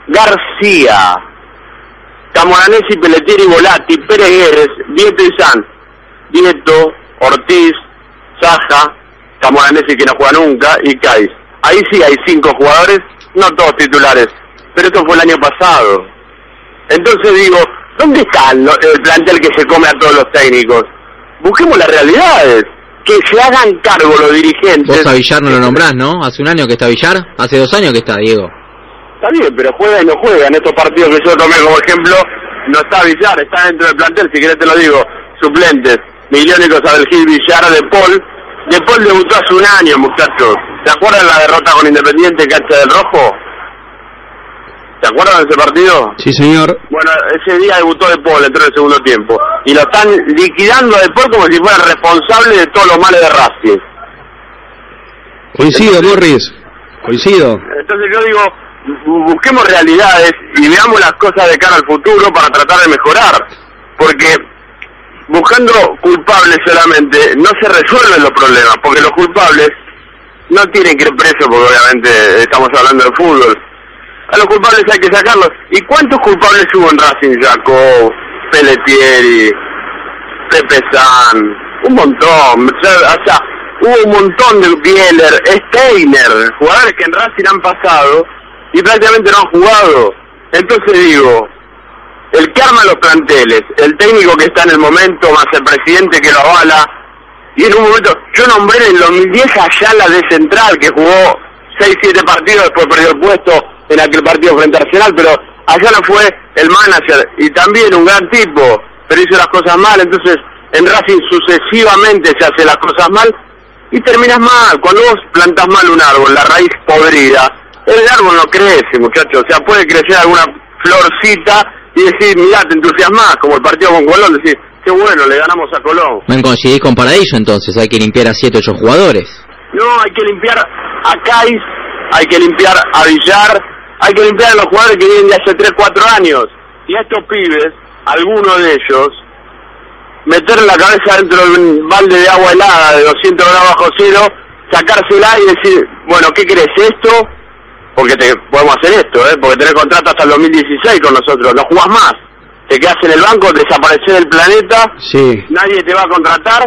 García, Camoranesi, Pelletieri, Volati, Pérez Guedes, Vieto y Sanz. Vieto, Ortiz, Saja, Camoranesi, que no juega nunca, y Kais. Ahí sí hay cinco jugadores, no todos titulares, pero esto fue el año pasado. Entonces digo, ¿dónde está el, el plantel que se come a todos los técnicos? Busquemos las realidades, que se hagan cargo los dirigentes. Vos a Villar no lo nombrás, ¿no? ¿Hace un año que está Villar? ¿Hace dos años que está, Diego? Está bien, pero juega y no juega. En estos partidos que yo tomé como ejemplo, no está Villar, está dentro del plantel, si querés te lo digo. Suplentes: Miliónicos, Abel Gil, Villar, De Paul. De Paul debutó hace un año, muchachos. ¿Se acuerdan la derrota con Independiente en cancha del Rojo? ¿Se acuerdan de ese partido? Sí, señor. Bueno, ese día debutó De Paul, entró en el segundo tiempo. Y lo están liquidando a De Paul como si fuera responsable de todos los males de Racing. Coincido, Morris. Coincido. Entonces yo digo, busquemos realidades y veamos las cosas de cara al futuro para tratar de mejorar. Porque buscando culpables solamente no se resuelven los problemas, porque los culpables no tienen que ir presos, porque obviamente estamos hablando de fútbol. A los culpables hay que sacarlos. ¿Y cuántos culpables hubo en Racing? Jacob, Pelletieri, Pepe San, un montón. O sea, hubo un montón de Bieler, Steiner, jugadores que en Racing han pasado y prácticamente no han jugado. Entonces digo, el que arma los planteles, el técnico que está en el momento, más el presidente que lo avala, y en un momento, yo nombré en el dos mil diez a Ayala de central, que jugó seis siete partidos, después perdió el puesto en aquel partido frente a Arsenal, pero Ayala fue el manager, y también un gran tipo, pero hizo las cosas mal. Entonces en Racing sucesivamente se hace las cosas mal, y terminas mal. Cuando vos plantas mal un árbol, la raíz podrida, el árbol no crece, muchachos. O sea, puede crecer alguna florcita y decir, mirá, te entusiasmás, como el partido con Colón, decir, qué bueno, le ganamos a Colón. No coincidís con Paradillo, entonces hay que limpiar a siete ocho jugadores. No, hay que limpiar a Cais, hay que limpiar a Villar, hay que limpiar a los jugadores que vienen de hace tres cuatro años. Y a estos pibes, algunos de ellos, meter la cabeza dentro de un balde de agua helada de doscientos grados bajo cero, sacársela y decir, bueno, ¿qué crees esto? Porque te podemos hacer esto, ¿eh? Porque tenés contrato hasta el dos mil dieciséis con nosotros, no jugás más. Te quedás en el banco, desaparecer del planeta, sí. Nadie te va a contratar,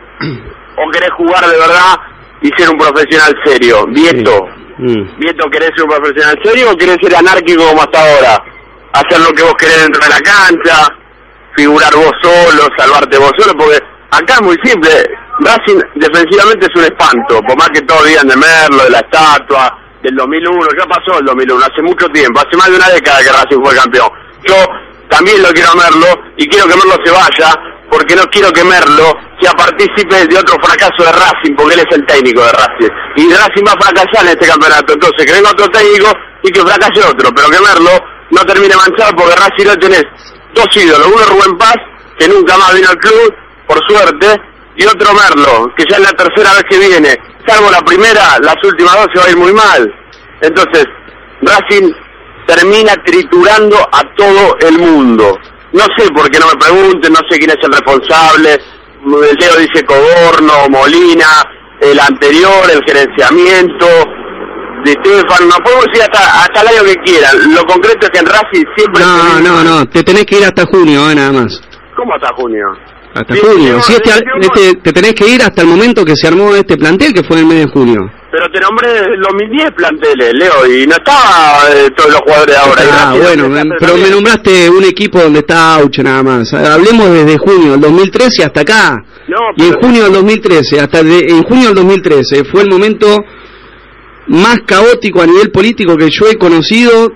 o querés jugar de verdad y ser un profesional serio. Vieto, sí. mm. Vieto, ¿querés ser un profesional serio o querés ser anárquico como hasta ahora? Hacer lo que vos querés dentro de la cancha, figurar vos solo, salvarte vos solo, porque acá es muy simple. Racing defensivamente es un espanto, por más que todos digan de Merlo, de la estatua, del dos mil uno, ¿qué pasó el dos mil uno? Hace mucho tiempo, hace más de una década que Racing fue campeón. Yo también lo quiero a Merlo, y quiero que Merlo se vaya, porque no quiero que Merlo sea partícipe de otro fracaso de Racing, porque él es el técnico de Racing. Y Racing va a fracasar en este campeonato, entonces que venga otro técnico y que fracase otro, pero que Merlo no termine manchado, porque Racing no tenés dos ídolos, uno Rubén Paz, que nunca más vino al club, por suerte, y otro Merlo, que ya es la tercera vez que viene, salvo la primera, las últimas dos se va a ir muy mal. Entonces, Racing termina triturando a todo el mundo. No sé por qué no me pregunten, no sé quién es el responsable. Leo dice Coborno, Molina, el anterior, el gerenciamiento de Estefan, no podemos ir hasta, hasta el año que quieran. Lo concreto es que en Racing siempre... No, no, no, te tenés que ir hasta junio, eh, nada más. ¿Cómo hasta junio? Hasta sí, junio. Si este, este, te tenés que ir hasta el momento que se armó este plantel, que fue en el mes de junio. Pero te nombré el dos mil diez planteles, Leo, y no estaba eh, todos los jugadores de ahora. Ah, bueno, me, pero me nombraste un equipo donde está Auche nada más. Hablemos desde junio del dos mil trece hasta acá. No, pero... Y en junio del dos mil trece, hasta de, en junio del dos mil trece, fue el momento más caótico a nivel político que yo he conocido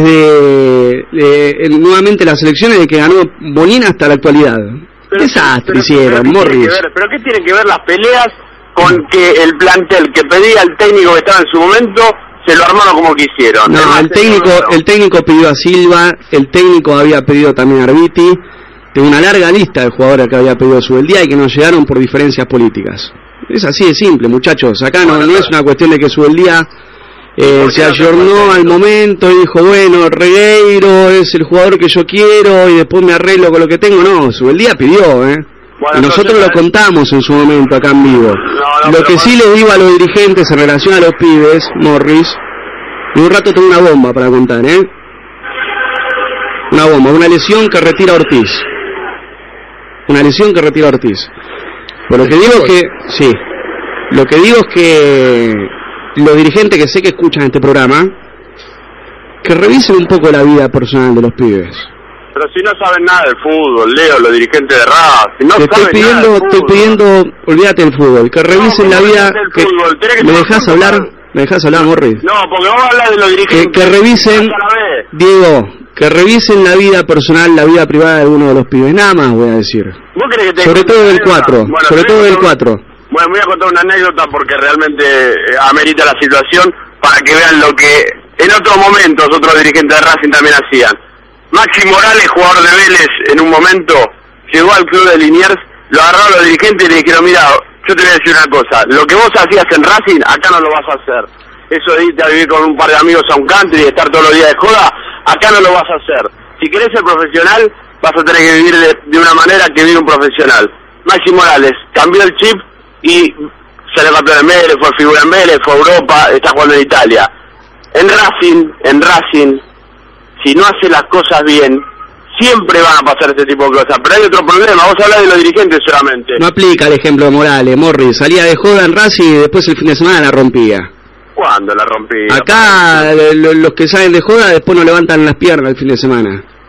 desde eh, nuevamente las elecciones de que ganó Bonina hasta la actualidad. Pero, desastre pero, hicieron, pero, Morris. Ver, pero ¿qué tienen que ver las peleas con que el plantel que pedía el técnico que estaba en su momento se lo armaron como quisieron? No, Además, el técnico no. el técnico pidió a Silva, el técnico había pedido también a Arbiti, de una larga lista de jugadores que había pedido su día y que no llegaron por diferencias políticas. Es así de simple, muchachos. Acá no, no es una cuestión de que su día eh, se ayornó al momento y dijo, bueno, Regueiro es el jugador que yo quiero y después me arreglo con lo que tengo. No, su día pidió, ¿eh? Bueno, y nosotros entonces, lo contamos en su momento acá en vivo. No, no, lo que sí les digo a los dirigentes en relación a los pibes, Morris, y un rato tengo una bomba para contar, ¿eh? Una bomba, una lesión que retira Ortiz. Una lesión que retira Ortiz. Pero lo que digo es que, sí, lo que digo es que los dirigentes que sé que escuchan este programa, que revisen un poco la vida personal de los pibes. Pero si no saben nada del fútbol, Leo, los dirigentes de Racing, no te estoy saben pidiendo, nada del estoy pidiendo, olvídate del fútbol, que revisen no, la vida, que, que ¿me dejás hablar? ¿Me dejás hablar, Morris? No, porque vamos a hablar de los dirigentes. Que, que revisen, Diego, que revisen la vida personal, la vida privada de uno de los pibes, nada más voy a decir. ¿Vos querés que te sobre todo del cuatro, bueno, sobre todo del cuatro. Bueno, voy a contar una anécdota porque realmente eh, amerita la situación para que vean lo que en otros momentos otros dirigentes de Racing también hacían. Maxi Morales, jugador de Vélez, en un momento llegó al club de Liniers, lo agarraron los dirigentes y le dijeron, mira, yo te voy a decir una cosa, lo que vos hacías en Racing, acá no lo vas a hacer. Eso de irte a vivir con un par de amigos a un country y estar todos los días de joda, acá no lo vas a hacer. Si querés ser profesional, vas a tener que vivir de, de una manera que vive un profesional. Maxi Morales cambió el chip y se le campeón en Vélez, fue figura en Vélez, fue a Europa, está jugando en Italia. En Racing, en Racing, si no hace las cosas bien, siempre van a pasar este tipo de cosas. Pero hay otro problema, vos hablas de los dirigentes solamente. No aplica el ejemplo de Morales, Morris. Salía de joda en Racing y después el fin de semana la rompía. ¿Cuándo la rompía? Acá lo, los que salen de joda después no levantan las piernas el fin de semana.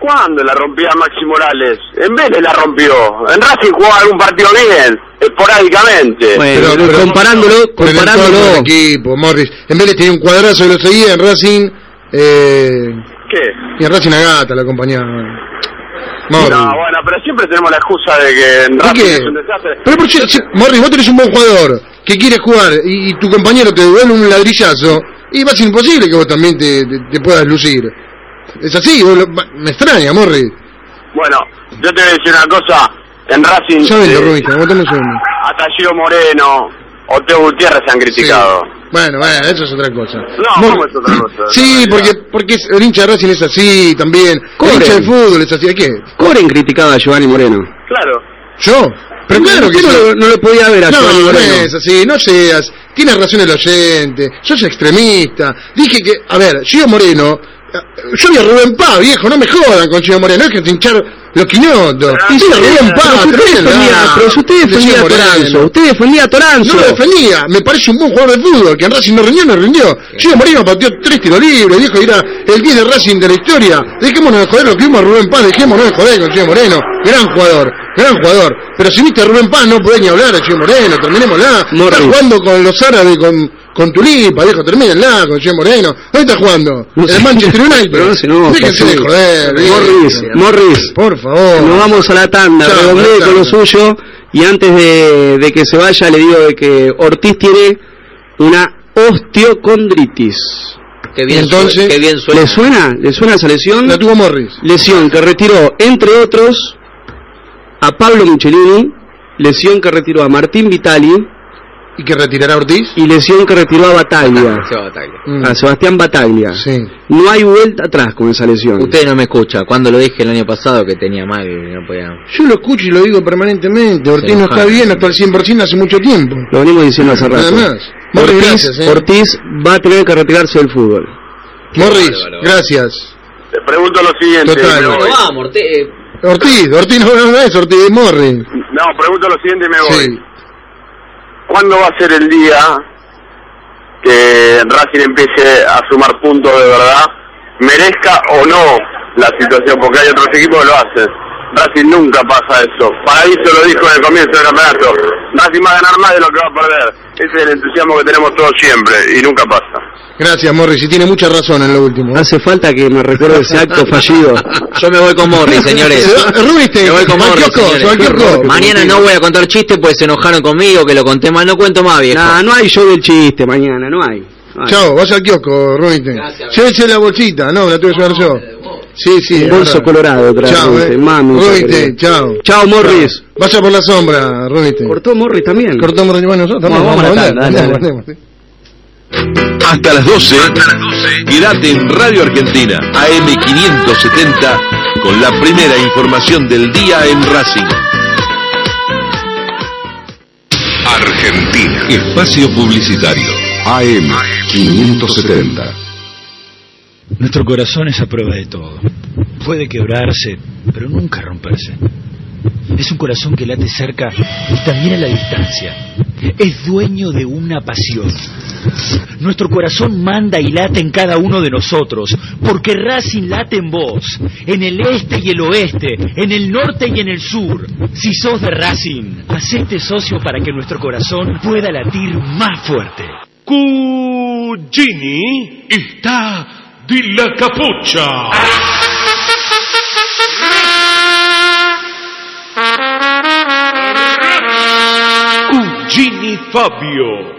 ¿Cuándo la rompía Maxi Morales? En Vélez la rompió. En Racing jugó algún partido bien, esporádicamente. Bueno, pero, pero comparándolo, comparándolo. Equipo, Morris. En Vélez tenía un cuadrazo que lo seguía, en Racing... Eh, ¿Qué? Y en Racing Agata la acompañaba. Morris. No, bueno, pero siempre tenemos la excusa de que en Racing qué? es un desastre. Pero por si, Morris, vos tenés un buen jugador que quiere jugar y, y tu compañero te devuelve un ladrillazo y va a ser imposible que vos también te, te, te puedas lucir. Es así, vos lo, me extraña, Morris. Bueno, yo te voy a decir una cosa, en Racing... Ya ven, eh, Rubita, vos tenés un... hasta Gio Moreno o Teo Gutiérrez se han criticado. Sí. Bueno, bueno, eso es otra cosa. No, Mor ¿cómo es otra cosa? Sí, porque porque el hincha de Racing es así también. Coren. El hincha de fútbol es así, ¿de qué? Coren criticaba a Giovanni Moreno. Claro. ¿Yo? Pero claro que no, no, no le podía ver a no, Giovanni Moreno. No es así, no seas. Tienes razón el oyente, sos extremista. Dije que, a ver, Gio Moreno, yo vi a Rubén Paz, viejo, no me jodan con Gio Moreno, es que te hinchar los quinotos. Sí, sí, Rubén Paz, pero si usted defendía, pero si usted defendía a Toranzo, usted defendía a Toranzo. No lo defendía, me parece un buen jugador de fútbol, que en Racing no rindió, no rindió. Gio Moreno pateó tres tiros libres, dijo que era el diez de Racing de la historia. Dejémonos de joder lo que vimos a Rubén Paz, dejémonos de joder con Gio Moreno. Gran jugador, gran jugador. Pero si viste a Rubén Paz no podés ni hablar a Gio Moreno, terminémosla. Está jugando con los árabes, con, con Tulipa, viejo, termínenla con Gio Moreno. ¿Dónde está jugando? No sé. El Manchester United. Pero no se enoja, Déjense sí. de joder. Morris, bien. Morris, por favor. Nos vamos a la tanda, Chao, redondee chao. con lo suyo. Y antes de, de que se vaya, le digo de que Ortiz tiene una osteocondritis. Qué bien, Entonces, suena, qué bien suena. ¿Le suena? ¿Le suena esa lesión? La tuvo Morris. Lesión que retiró, entre otros, a Pablo Michelini, lesión que retiró a Martín Vitali ¿Y que retirará Ortiz? y lesión que retiró a Bataglia, Se va a Bataglia. Mm. a Sebastián Bataglia. Sí. No hay vuelta atrás con esa lesión. Usted no me escucha. Cuando lo dije el año pasado que tenía mal y no podía... Yo lo escucho y lo digo permanentemente. Ortiz Se no enoja. está bien, no está al cien por ciento hace mucho tiempo. Lo venimos diciendo hace rato. Nada más. Morris, Ortiz, gracias, ¿eh? Ortiz va a tener que retirarse del fútbol. Morris, bárbaro. gracias. Te pregunto lo siguiente. Total. y me voy. vamos, Ortiz. Ortiz, Ortiz no, no, no es Ortiz, es Morris. No, pregunto lo siguiente y me voy. Sí. ¿Cuándo va a ser el día que Racing empiece a sumar puntos de verdad, merezca o no la situación? Porque hay otros equipos que lo hacen. Racing nunca pasa eso. Paraíso lo dijo en el comienzo del campeonato. Racing va a ganar más de lo que va a perder. Ese es el entusiasmo que tenemos todos siempre y nunca pasa. Gracias, Morris, y tiene mucha razón en lo último. Hace falta que me recuerde ese acto fallido. Yo me voy con Morris, señores. Rubiste, Me voy con al Morris, kiosco, señores. al kiosco. Mañana no voy a contar chistes pues se enojaron conmigo, que lo conté mal. No cuento más, viejo. Nah, no hay show del chiste mañana, no hay. No hay. Chao, vaya al kiosco, Rubiste. Gracias. Llévese la bolsita, no, la tuve que llevar yo. Sí, sí. El bolso ahora. colorado trae Chao, Rubiste. eh. Mami, Rubiste, querido. chao. Chao, Morris. Vaya por la sombra, Rubiste. ¿Cortó Morris también? Cortó Morris, bueno, nosotros Vamos, vamos, vamos a la andemos, tanda, dale, andemos, dale. andemos. Hasta las doce, quédate en Radio Argentina, A M quinientos setenta, con la primera información del día en Racing. Argentina. Espacio publicitario. A M quinientos setenta. Nuestro corazón es a prueba de todo. Puede quebrarse, pero nunca romperse. Es un corazón que late cerca y también a la distancia. Es dueño de una pasión. Nuestro corazón manda y late en cada uno de nosotros, porque Racing late en vos, en el este y el oeste, en el norte y en el sur. Si sos de Racing, hacete socio para que nuestro corazón pueda latir más fuerte. Cugini está de la capucha. Cugini Fabio.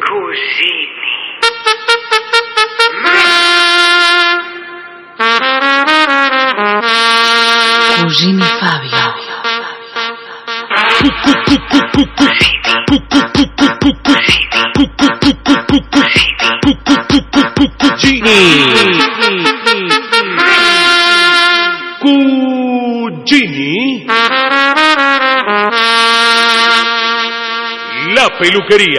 Cugini Fabio. Cugini. La peluquería.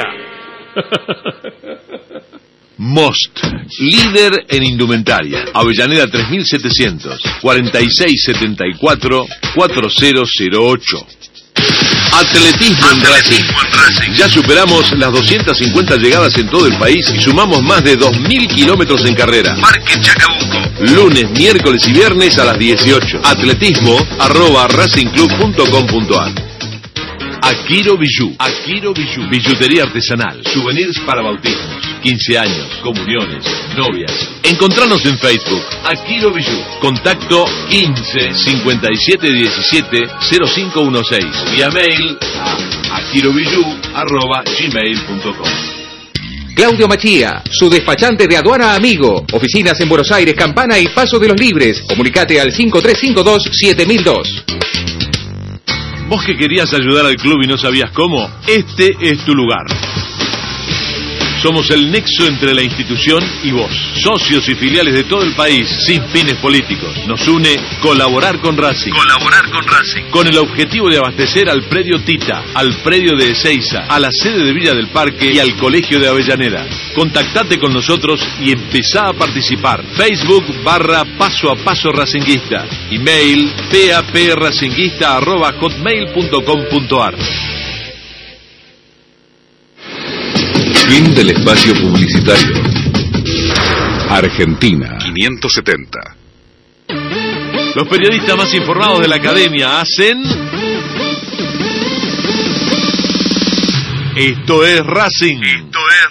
Most, líder en indumentaria. Avellaneda tres mil setecientos, cuarenta y seis setenta y cuatro, cuarenta cero ocho. Atletismo en Racing. Ya superamos las doscientas cincuenta llegadas en todo el país y sumamos más de dos mil kilómetros en carrera. Parque Chacabuco. Lunes, miércoles y viernes a las dieciocho. Atletismo arroba racingclub punto com punto ar. Akiro Bijou. Akiro Bijou. Billutería artesanal. Souvenirs para bautismos, quince años, comuniones, novias. Encontranos en Facebook. Akiro Bijou. Contacto quince cincuenta y siete diecisiete cero cinco dieciséis. Vía mail a akirobijou arroba gmail punto com. Claudio Machía, su despachante de aduana amigo. Oficinas en Buenos Aires, Campana y Paso de los Libres. Comunicate al cinco tres cinco dos siete mil dos. ¿Vos que querías ayudar al club y no sabías cómo? Este es tu lugar. Somos el nexo entre la institución y vos, socios y filiales de todo el país, sin fines políticos. Nos une colaborar con Racing. Colaborar con Racing. Con el objetivo de abastecer al predio Tita, al predio de Ezeiza, a la sede de Villa del Parque y al colegio de Avellaneda. Contactate con nosotros y empezá a participar. Facebook barra Paso a Paso Racinguista. Email papracinguista arroba hotmail punto com punto ar. Fin del espacio publicitario. Argentina quinientos setenta. Los periodistas más informados de la academia hacen... Esto es Racing. Esto es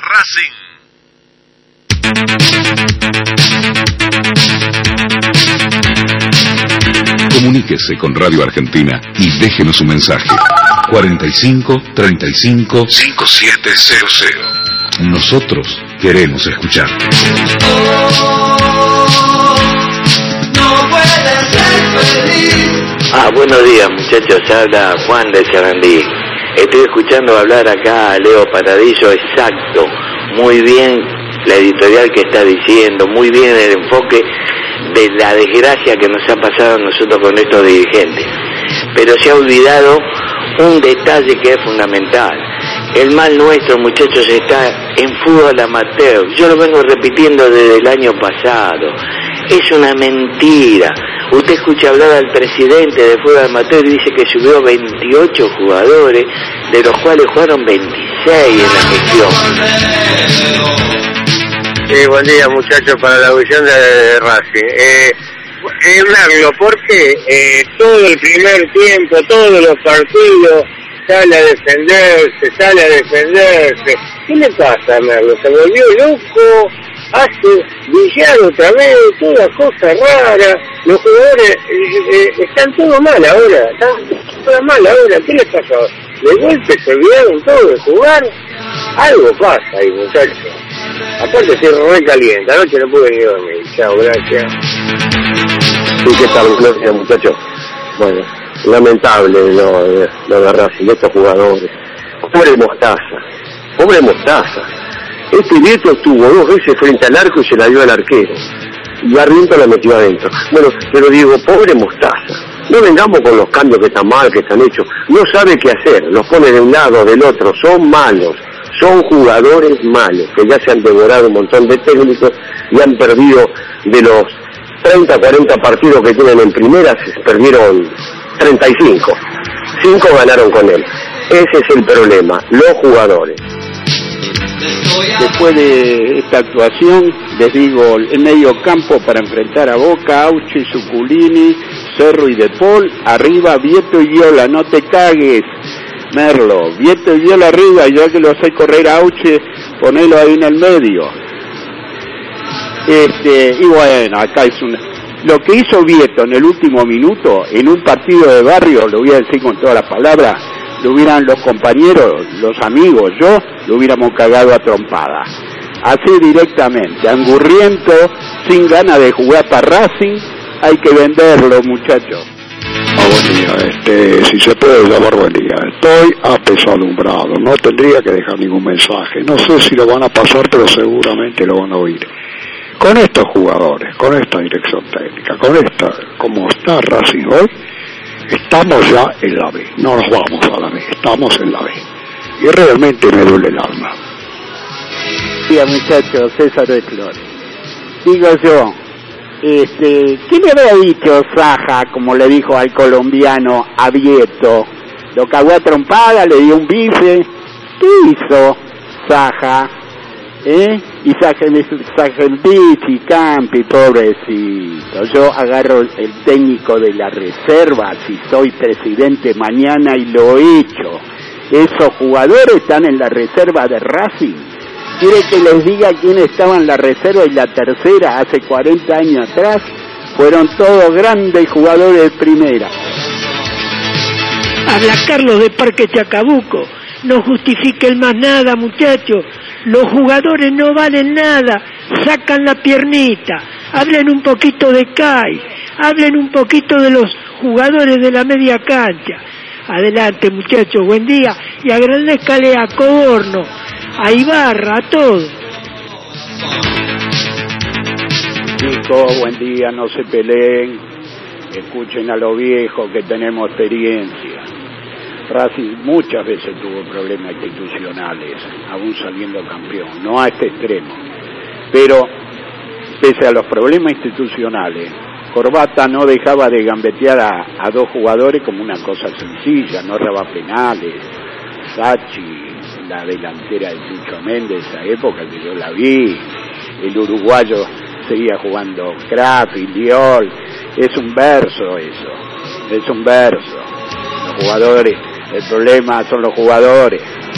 Racing. Comuníquese con Radio Argentina y déjenos un mensaje. cuarenta y cinco, treinta y cinco, cincuenta y siete cero cero. Nosotros queremos escuchar. Ah, buenos días muchachos, habla Juan de Sarandí. Estoy escuchando hablar acá a Leo Paradillo, exacto, muy bien la editorial que está diciendo, muy bien el enfoque de la desgracia que nos ha pasado a nosotros con estos dirigentes. Pero se ha olvidado un detalle que es fundamental. El mal nuestro, muchachos, está en fútbol amateur. Yo lo vengo repitiendo desde el año pasado. Es una mentira. Usted escucha hablar al presidente de fútbol amateur y dice que subió veintiocho jugadores, de los cuales jugaron veintiséis en la gestión. Sí, buen día muchachos, para la audición de Racing. Eh, eh, Merlo, ¿por qué eh, todo el primer tiempo, todos los partidos, sale a defenderse, sale a defenderse? ¿Qué le pasa a Merlo? ¿Se volvió loco? ¿Hace billar otra vez? Toda cosa rara. Los jugadores eh, eh, están todos mal ahora, están todos mal ahora. ¿Qué les pasa? De golpe se olvidaron todos de jugar. Algo pasa ahí, muchachos. Aparte estoy re caliente, anoche no pude ni dormir. Chao, gracias. Sí, ¿qué tal? Gracias, muchachos. Bueno, lamentable lo de, lo de Racing, de estos jugadores. Pobre Mostaza, pobre Mostaza. Este Vieto estuvo dos veces frente al arco y se la dio al arquero. Y Barriento la metió adentro. Bueno, pero digo, pobre Mostaza. No vengamos con los cambios que están mal, que están hechos. No sabe qué hacer, los pone de un lado, del otro. Son malos, son jugadores malos, que ya se han devorado un montón de técnicos y han perdido de los treinta, cuarenta partidos que tienen en primera, se perdieron treinta y cinco. cinco ganaron con él. Ese es el problema, los jugadores. Después de esta actuación, les digo, el medio campo para enfrentar a Boca, Auche, Suculini, Cerro y De Paul, arriba Vieto y Viola, no te cagues, Merlo, Vieto y Viola arriba, ya que lo hace correr a Auche, ponelo ahí en el medio. Este, y bueno, acá es una... Lo que hizo Vieto en el último minuto, en un partido de barrio, lo voy a decir con todas las palabras, lo hubieran los compañeros, los amigos, yo, lo hubiéramos cagado a trompada. Así directamente, angurriento, sin ganas de jugar para Racing, hay que venderlo, muchachos. Ah, buen día, este, si se puede llamar buen día. Estoy apesadumbrado, no tendría que dejar ningún mensaje. No sé si lo van a pasar, pero seguramente lo van a oír. Con estos jugadores, con esta dirección técnica, con esta, como está Racing hoy, estamos ya en la B, no nos vamos a la B, estamos en la B. Y realmente me duele el alma. Sí, muchachos, César de Flores. Digo yo, este, ¿qué le había dicho Saja, como le dijo al colombiano a Vieto? Lo cagó a trompada, le dio un bife. ¿Qué hizo Saja? ¿Eh? Y Sajendici, Campi, pobrecito. Yo agarro el técnico de la reserva, si soy presidente mañana, y lo echo. Esos jugadores están en la reserva de Racing. ¿Quiere que les diga quién estaba en la reserva y la tercera hace cuarenta años atrás? Fueron todos grandes jugadores de primera. Habla Carlos de Parque Chacabuco. No justifiquen más nada, muchachos. Los jugadores no valen nada. Sacan la piernita. Hablen un poquito de C A I. Hablen un poquito de los jugadores de la media cancha. Adelante, muchachos, buen día. Y agradezcale a Coborno, a Ibarra, a todos. Chicos, buen día, no se peleen. Escuchen a los viejos que tenemos experiencia. Racing muchas veces tuvo problemas institucionales, aún saliendo campeón, no a este extremo. Pero, pese a los problemas institucionales, Corbata no dejaba de gambetear a, a dos jugadores como una cosa sencilla, no erraba penales. Sachi, la delantera de Chucho Méndez, esa época que yo la vi, el uruguayo seguía jugando Kraft, Iliol, es un verso eso, es un verso. Los jugadores, el problema son los jugadores.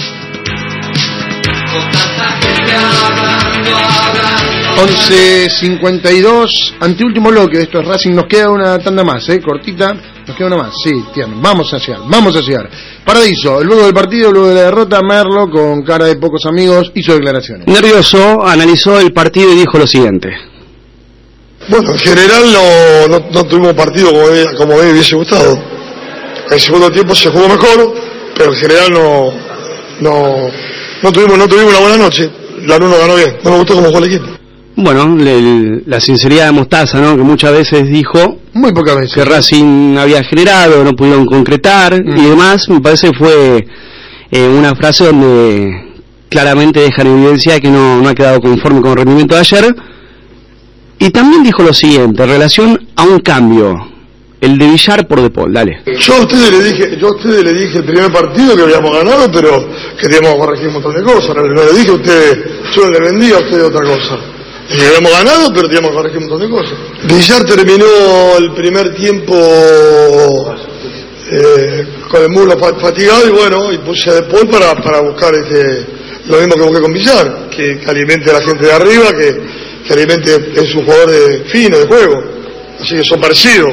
once cincuenta y dos, anteúltimo bloque de esto es Racing, nos queda una tanda más, eh, cortita, nos queda una más, sí, tienen, vamos a llegar, vamos a llegar. Paradiso, luego del partido, luego de la derrota, Merlo, con cara de pocos amigos, hizo declaraciones. Nervioso, analizó el partido y dijo lo siguiente. Bueno, en general no, no, no tuvimos partido como, como me hubiese gustado. El segundo tiempo se jugó mejor, pero en general no, no, no tuvimos, no tuvimos una buena noche. La Lanús ganó bien, no me gustó cómo jugó el equipo. Bueno, le, la sinceridad de Mostaza, ¿no? Que muchas veces dijo, muy pocas veces, que Racing había generado, no pudieron concretar mm. y demás. Me parece que fue eh, una frase donde claramente deja en evidencia que no, no ha quedado conforme con el rendimiento de ayer. Y también dijo lo siguiente, en relación a un cambio, el de Villar por De Paul, dale. Yo a ustedes le dije, yo a ustedes le dije el primer partido que habíamos ganado, pero queríamos corregir un montón de cosas. No, no le dije a ustedes, yo le vendí a ustedes otra cosa. Y habíamos ganado, pero teníamos que corregir un montón de cosas. Villar terminó el primer tiempo eh, con el muslo fatigado y bueno, y puse a De Paul para, para buscar este, lo mismo que busqué con Villar, que, que alimente a la gente de arriba, que, que alimente, es un jugador de fino, de juego. Así que son parecidos.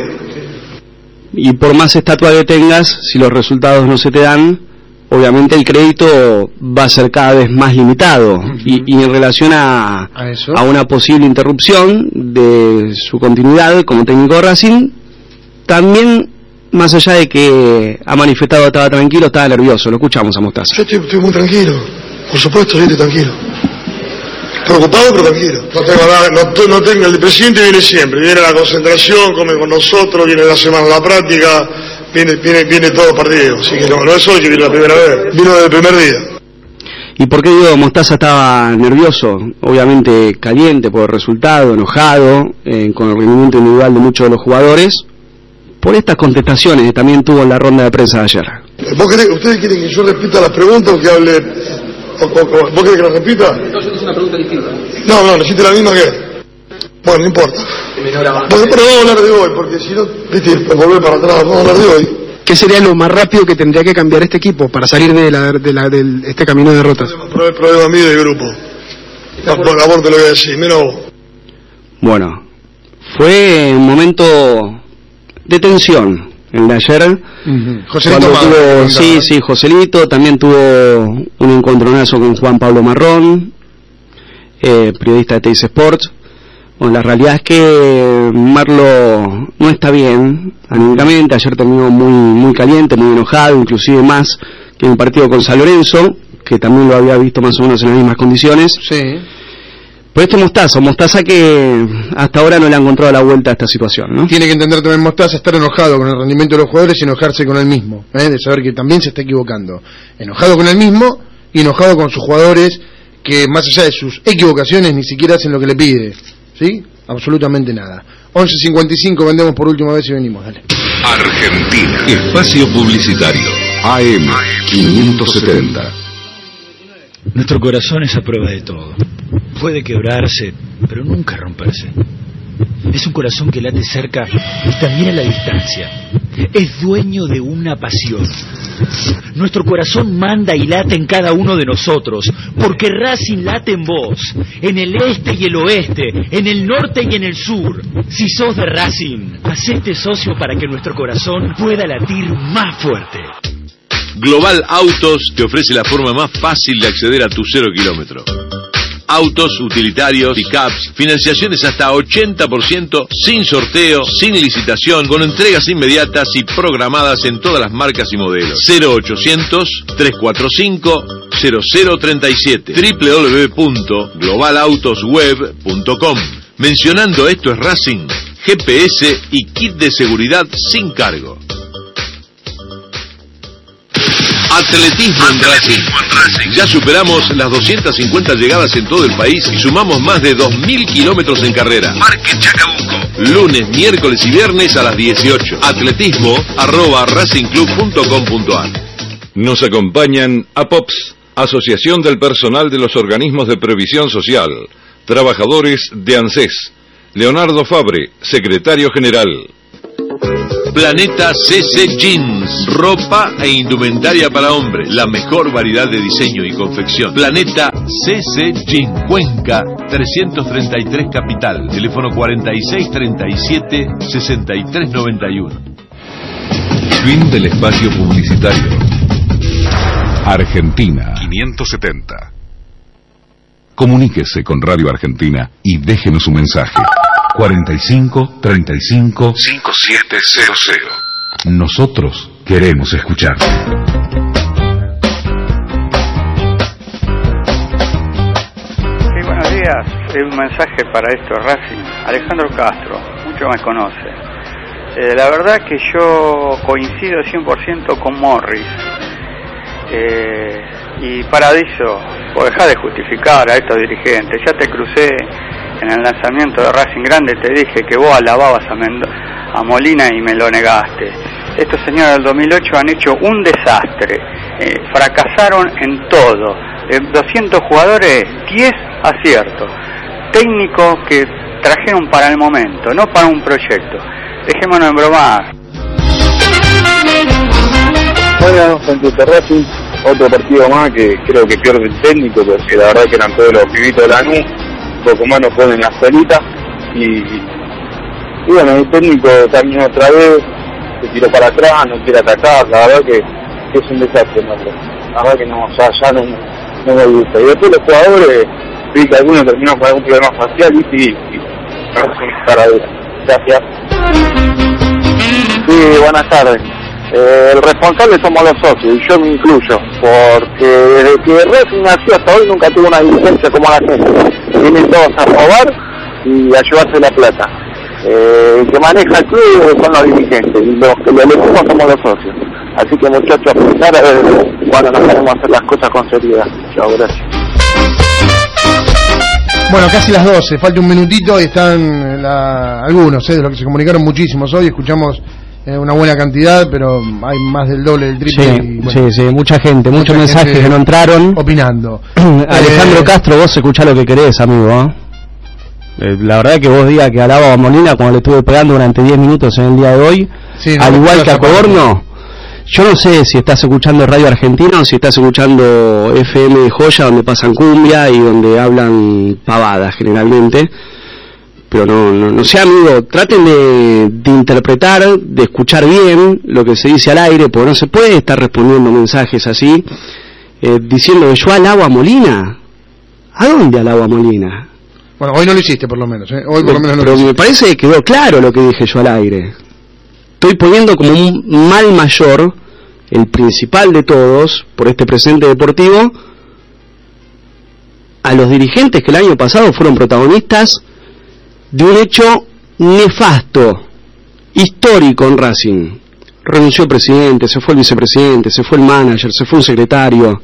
Y por más estatua que tengas, si los resultados no se te dan, obviamente el crédito va a ser cada vez más limitado. Uh-huh. y, y en relación a, ¿A, eso? a una posible interrupción de su continuidad como técnico de Racing, también, más allá de que ha manifestado estaba tranquilo, estaba nervioso. Lo escuchamos a Mostaza. Yo estoy, estoy muy tranquilo, por supuesto, yo estoy tranquilo. Preocupado, pero tranquilo. No tengo nada, no, no tengo, el presidente viene siempre, viene a la concentración, come con nosotros, viene la semana a la práctica, viene, viene, viene todos los partidos. Así que no, no es hoy que viene la primera vez, vino desde el primer día. ¿Y por qué digo Mostaza estaba nervioso? Obviamente caliente por el resultado, enojado, eh, con el rendimiento individual de muchos de los jugadores, por estas contestaciones que también tuvo en la ronda de prensa de ayer. ¿Vos querés, ¿Ustedes quieren que yo repita las preguntas o que hable? O, o, o, ¿Vos querés que las repita? No, yo te hice una pregunta distinta. No, no, necesito la misma que... Bueno, no importa. Bueno, pero vamos a hablar de hoy, porque si no, viste, volver para atrás, vamos a hablar de hoy. ¿Qué sería lo más rápido que tendría que cambiar este equipo para salir de, la, de, la, de este camino de derrotas? El problema mío del grupo. No, por favor, te lo voy a decir, mira vos. Bueno, fue un momento de tensión el de ayer. Uh-huh. Joselito tuvo, sí, sí, Joselito también tuvo un encontronazo con Juan Pablo Marrón, eh, periodista de Teis Sports. Bueno, la realidad es que Merlo no está bien anímicamente. Ayer terminó muy muy caliente, muy enojado, inclusive más que en el partido con San Lorenzo, que también lo había visto más o menos en las mismas condiciones. Sí. Pero este Mostaza, Mostaza que hasta ahora no le ha encontrado la vuelta a esta situación, ¿no? Tiene que entender también Mostaza estar enojado con el rendimiento de los jugadores y enojarse con él mismo, ¿eh? De saber que también se está equivocando. Enojado con él mismo y enojado con sus jugadores que más allá de sus equivocaciones ni siquiera hacen lo que le pide, ¿sí? Absolutamente nada. once cincuenta y cinco, vendemos por última vez y venimos, dale. Argentina. Espacio publicitario. A M quinientos setenta. Nuestro corazón es a prueba de todo. Puede quebrarse, pero nunca romperse. Es un corazón que late cerca y también a la distancia. Es dueño de una pasión. Nuestro corazón manda y late en cada uno de nosotros, porque Racing late en vos, en el este y el oeste, en el norte y en el sur. Si sos de Racing, hacete socio para que nuestro corazón pueda latir más fuerte. Global Autos te ofrece la forma más fácil de acceder a tu cero kilómetro. Autos, utilitarios, pickups, financiaciones hasta ochenta por ciento, sin sorteo, sin licitación, con entregas inmediatas y programadas en todas las marcas y modelos. cero ochocientos, trescientos cuarenta y cinco, cero cero treinta y siete, doble u doble u doble u punto global autos web punto com. Mencionando Esto es Racing, G P S y kit de seguridad sin cargo. Atletismo en Racing. Ya superamos las doscientas cincuenta llegadas en todo el país y sumamos más de dos mil kilómetros en carrera. Parque Chacabuco. Lunes, miércoles y viernes a las dieciocho. Atletismo arroba racingclub punto com punto ar. Nos acompañan APOPS, Asociación del Personal de los Organismos de Previsión Social, trabajadores de ANSES. Leonardo Fabre, secretario general. Planeta C C Jeans, ropa e indumentaria para hombres, la mejor variedad de diseño y confección. Planeta C C Jeans, Cuenca trescientos treinta y tres Capital, teléfono cuarenta y seis treinta y siete, sesenta y tres noventa y uno. Fin del espacio publicitario. Argentina quinientos setenta. Comuníquese con Radio Argentina y déjenos un mensaje. cuarenta y cinco, treinta y cinco, cincuenta y siete cero cero. Nosotros queremos escuchar. Sí, buenos días. Un mensaje para esto, Racing. Alejandro Castro, mucho me conoce. Eh, la verdad que yo coincido cien por ciento con Morris. Eh, y Paradiso, por dejar de justificar a estos dirigentes. Ya te crucé en el lanzamiento de Racing Grande, te dije que vos alababas a, Mendo- a Molina y me lo negaste. Estos señores del dos mil ocho han hecho un desastre, eh, fracasaron en todo. De doscientos jugadores, diez aciertos. Técnicos que trajeron para el momento, no para un proyecto. Dejémonos en bromar. Bueno, frente a Racing, otro partido más que creo que pierde el técnico, porque la verdad que eran todos los pibitos de Lanús, un poco más nos ponen la solita, y, y bueno, el técnico también otra vez se tiró para atrás, no quiere atacar, la verdad que, que es un desastre, ¿no? La verdad que no, o sea, ya no, no me gusta. Y después los jugadores, vi que algunos terminaron con algún problema facial, y sí, y, gracias. Sí, buenas tardes. Eh, el responsable somos los socios, y yo me incluyo, porque desde que Racing nació hasta hoy nunca tuvo una dirigencia como la gente. Vienen todos a robar y a llevarse la plata. Eh, el que maneja el club son los dirigentes, y los que lo elegimos somos los socios. Así que muchachos, a pensar a ver cuándo nos queremos hacer las cosas con seriedad. Chao, gracias. Bueno, casi las doce, falta un minutito y están la, algunos eh, de los que se comunicaron muchísimos hoy, escuchamos eh, una buena cantidad, pero hay más del doble, del triple. Sí, y, bueno, sí, sí, mucha gente, muchos mucha mensajes gente que no entraron. Opinando. Alejandro eh, Castro, vos escuchá lo que querés, amigo. ¿eh? Eh, la verdad que vos digas que alaba a Molina cuando le estuve pegando durante diez minutos en el día de hoy, sí, no, al igual no que a Coborno. Yo no sé si estás escuchando Radio Argentina o si estás escuchando F M de Joya, donde pasan cumbia y donde hablan pavadas generalmente. Pero no, no, no sé, amigo, traten de, de interpretar, de escuchar bien lo que se dice al aire, porque no se puede estar respondiendo mensajes así, eh, diciendo que yo alabo a Molina. ¿A dónde alabo a Molina? Bueno, hoy no lo hiciste por lo menos, ¿eh? Hoy por lo menos no Pero lo hiciste. me parece que quedó claro lo que dije yo al aire. Estoy poniendo como un mal mayor, el principal de todos, por este presente deportivo, a los dirigentes que el año pasado fueron protagonistas de un hecho nefasto, histórico en Racing. Renunció el presidente, se fue el vicepresidente, se fue el manager, se fue un secretario.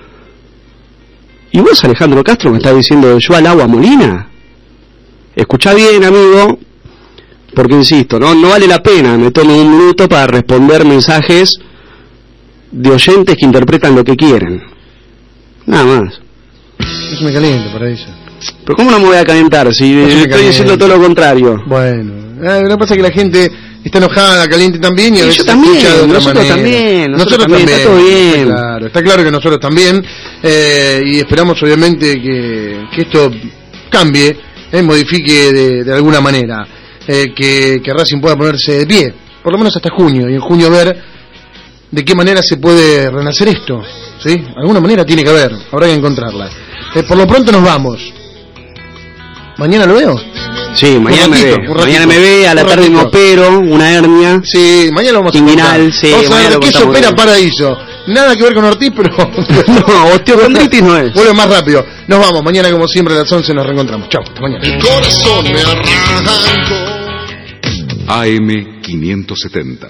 ¿Y vos, Alejandro Castro, me estás diciendo yo alabo a Molina? Escuchá bien, amigo, porque insisto, no no vale la pena me tomo un minuto para responder mensajes de oyentes que interpretan lo que quieren. Nada más. No se me caliente para eso. Pero ¿cómo no me voy a calentar si No se me estoy caliente. diciendo todo lo contrario? Bueno, eh, lo que pasa es que la gente está enojada, caliente también, y a Y veces yo también, escucha de otra nosotros manera. también, nosotros nosotros también, está todo bien. Está claro, está claro que nosotros también, eh, y esperamos obviamente que, que esto cambie, eh, modifique de, de alguna manera, eh, que, que Racing pueda ponerse de pie, por lo menos hasta junio, y en junio ver de qué manera se puede renacer esto, ¿sí? Alguna manera tiene que haber, habrá que encontrarla. Eh, por lo pronto nos vamos. ¿Mañana lo veo? Sí, mañana Un me ratito, ve. un Mañana ratito, me ve, a la un tarde me ratito. opero, una hernia. Sí, mañana lo vamos a inguinal, contar. sí, Vamos a mañana ver lo qué se contamos opera bien. Paraíso. Nada que ver con Ortiz, pero... No, osteocondritis no es. Vuelve más rápido. Nos vamos, mañana como siempre a las once nos reencontramos. Chao, hasta mañana. El corazón me arrancó. A M quinientos setenta.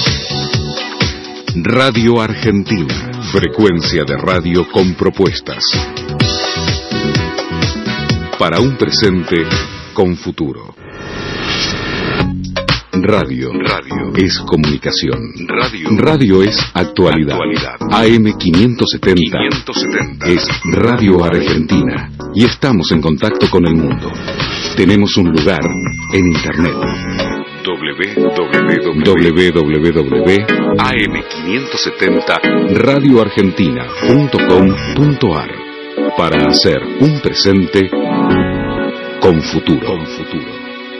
Radio Argentina. Frecuencia de radio con propuestas. Para un presente con futuro. Radio. Radio es comunicación. Radio. Radio es actualidad. Actualidad. A M quinientos setenta es Radio Argentina. Y estamos en contacto con el mundo. Tenemos un lugar en Internet. w w w punto a m quinientos setenta radio argentina punto com punto a r para hacer un presente con futuro. Con futuro.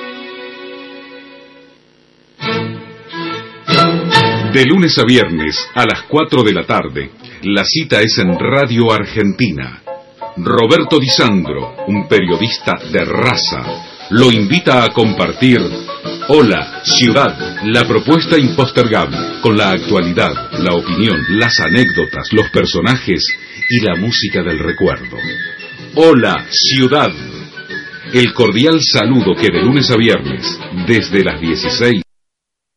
De lunes a viernes a las cuatro de la tarde, la cita es en Radio Argentina. Roberto Di Sandro, un periodista de raza, lo invita a compartir Hola, Ciudad, la propuesta impostergable, con la actualidad, la opinión, las anécdotas, los personajes y la música del recuerdo. Hola, Ciudad, el cordial saludo que de lunes a viernes, desde las dieciséis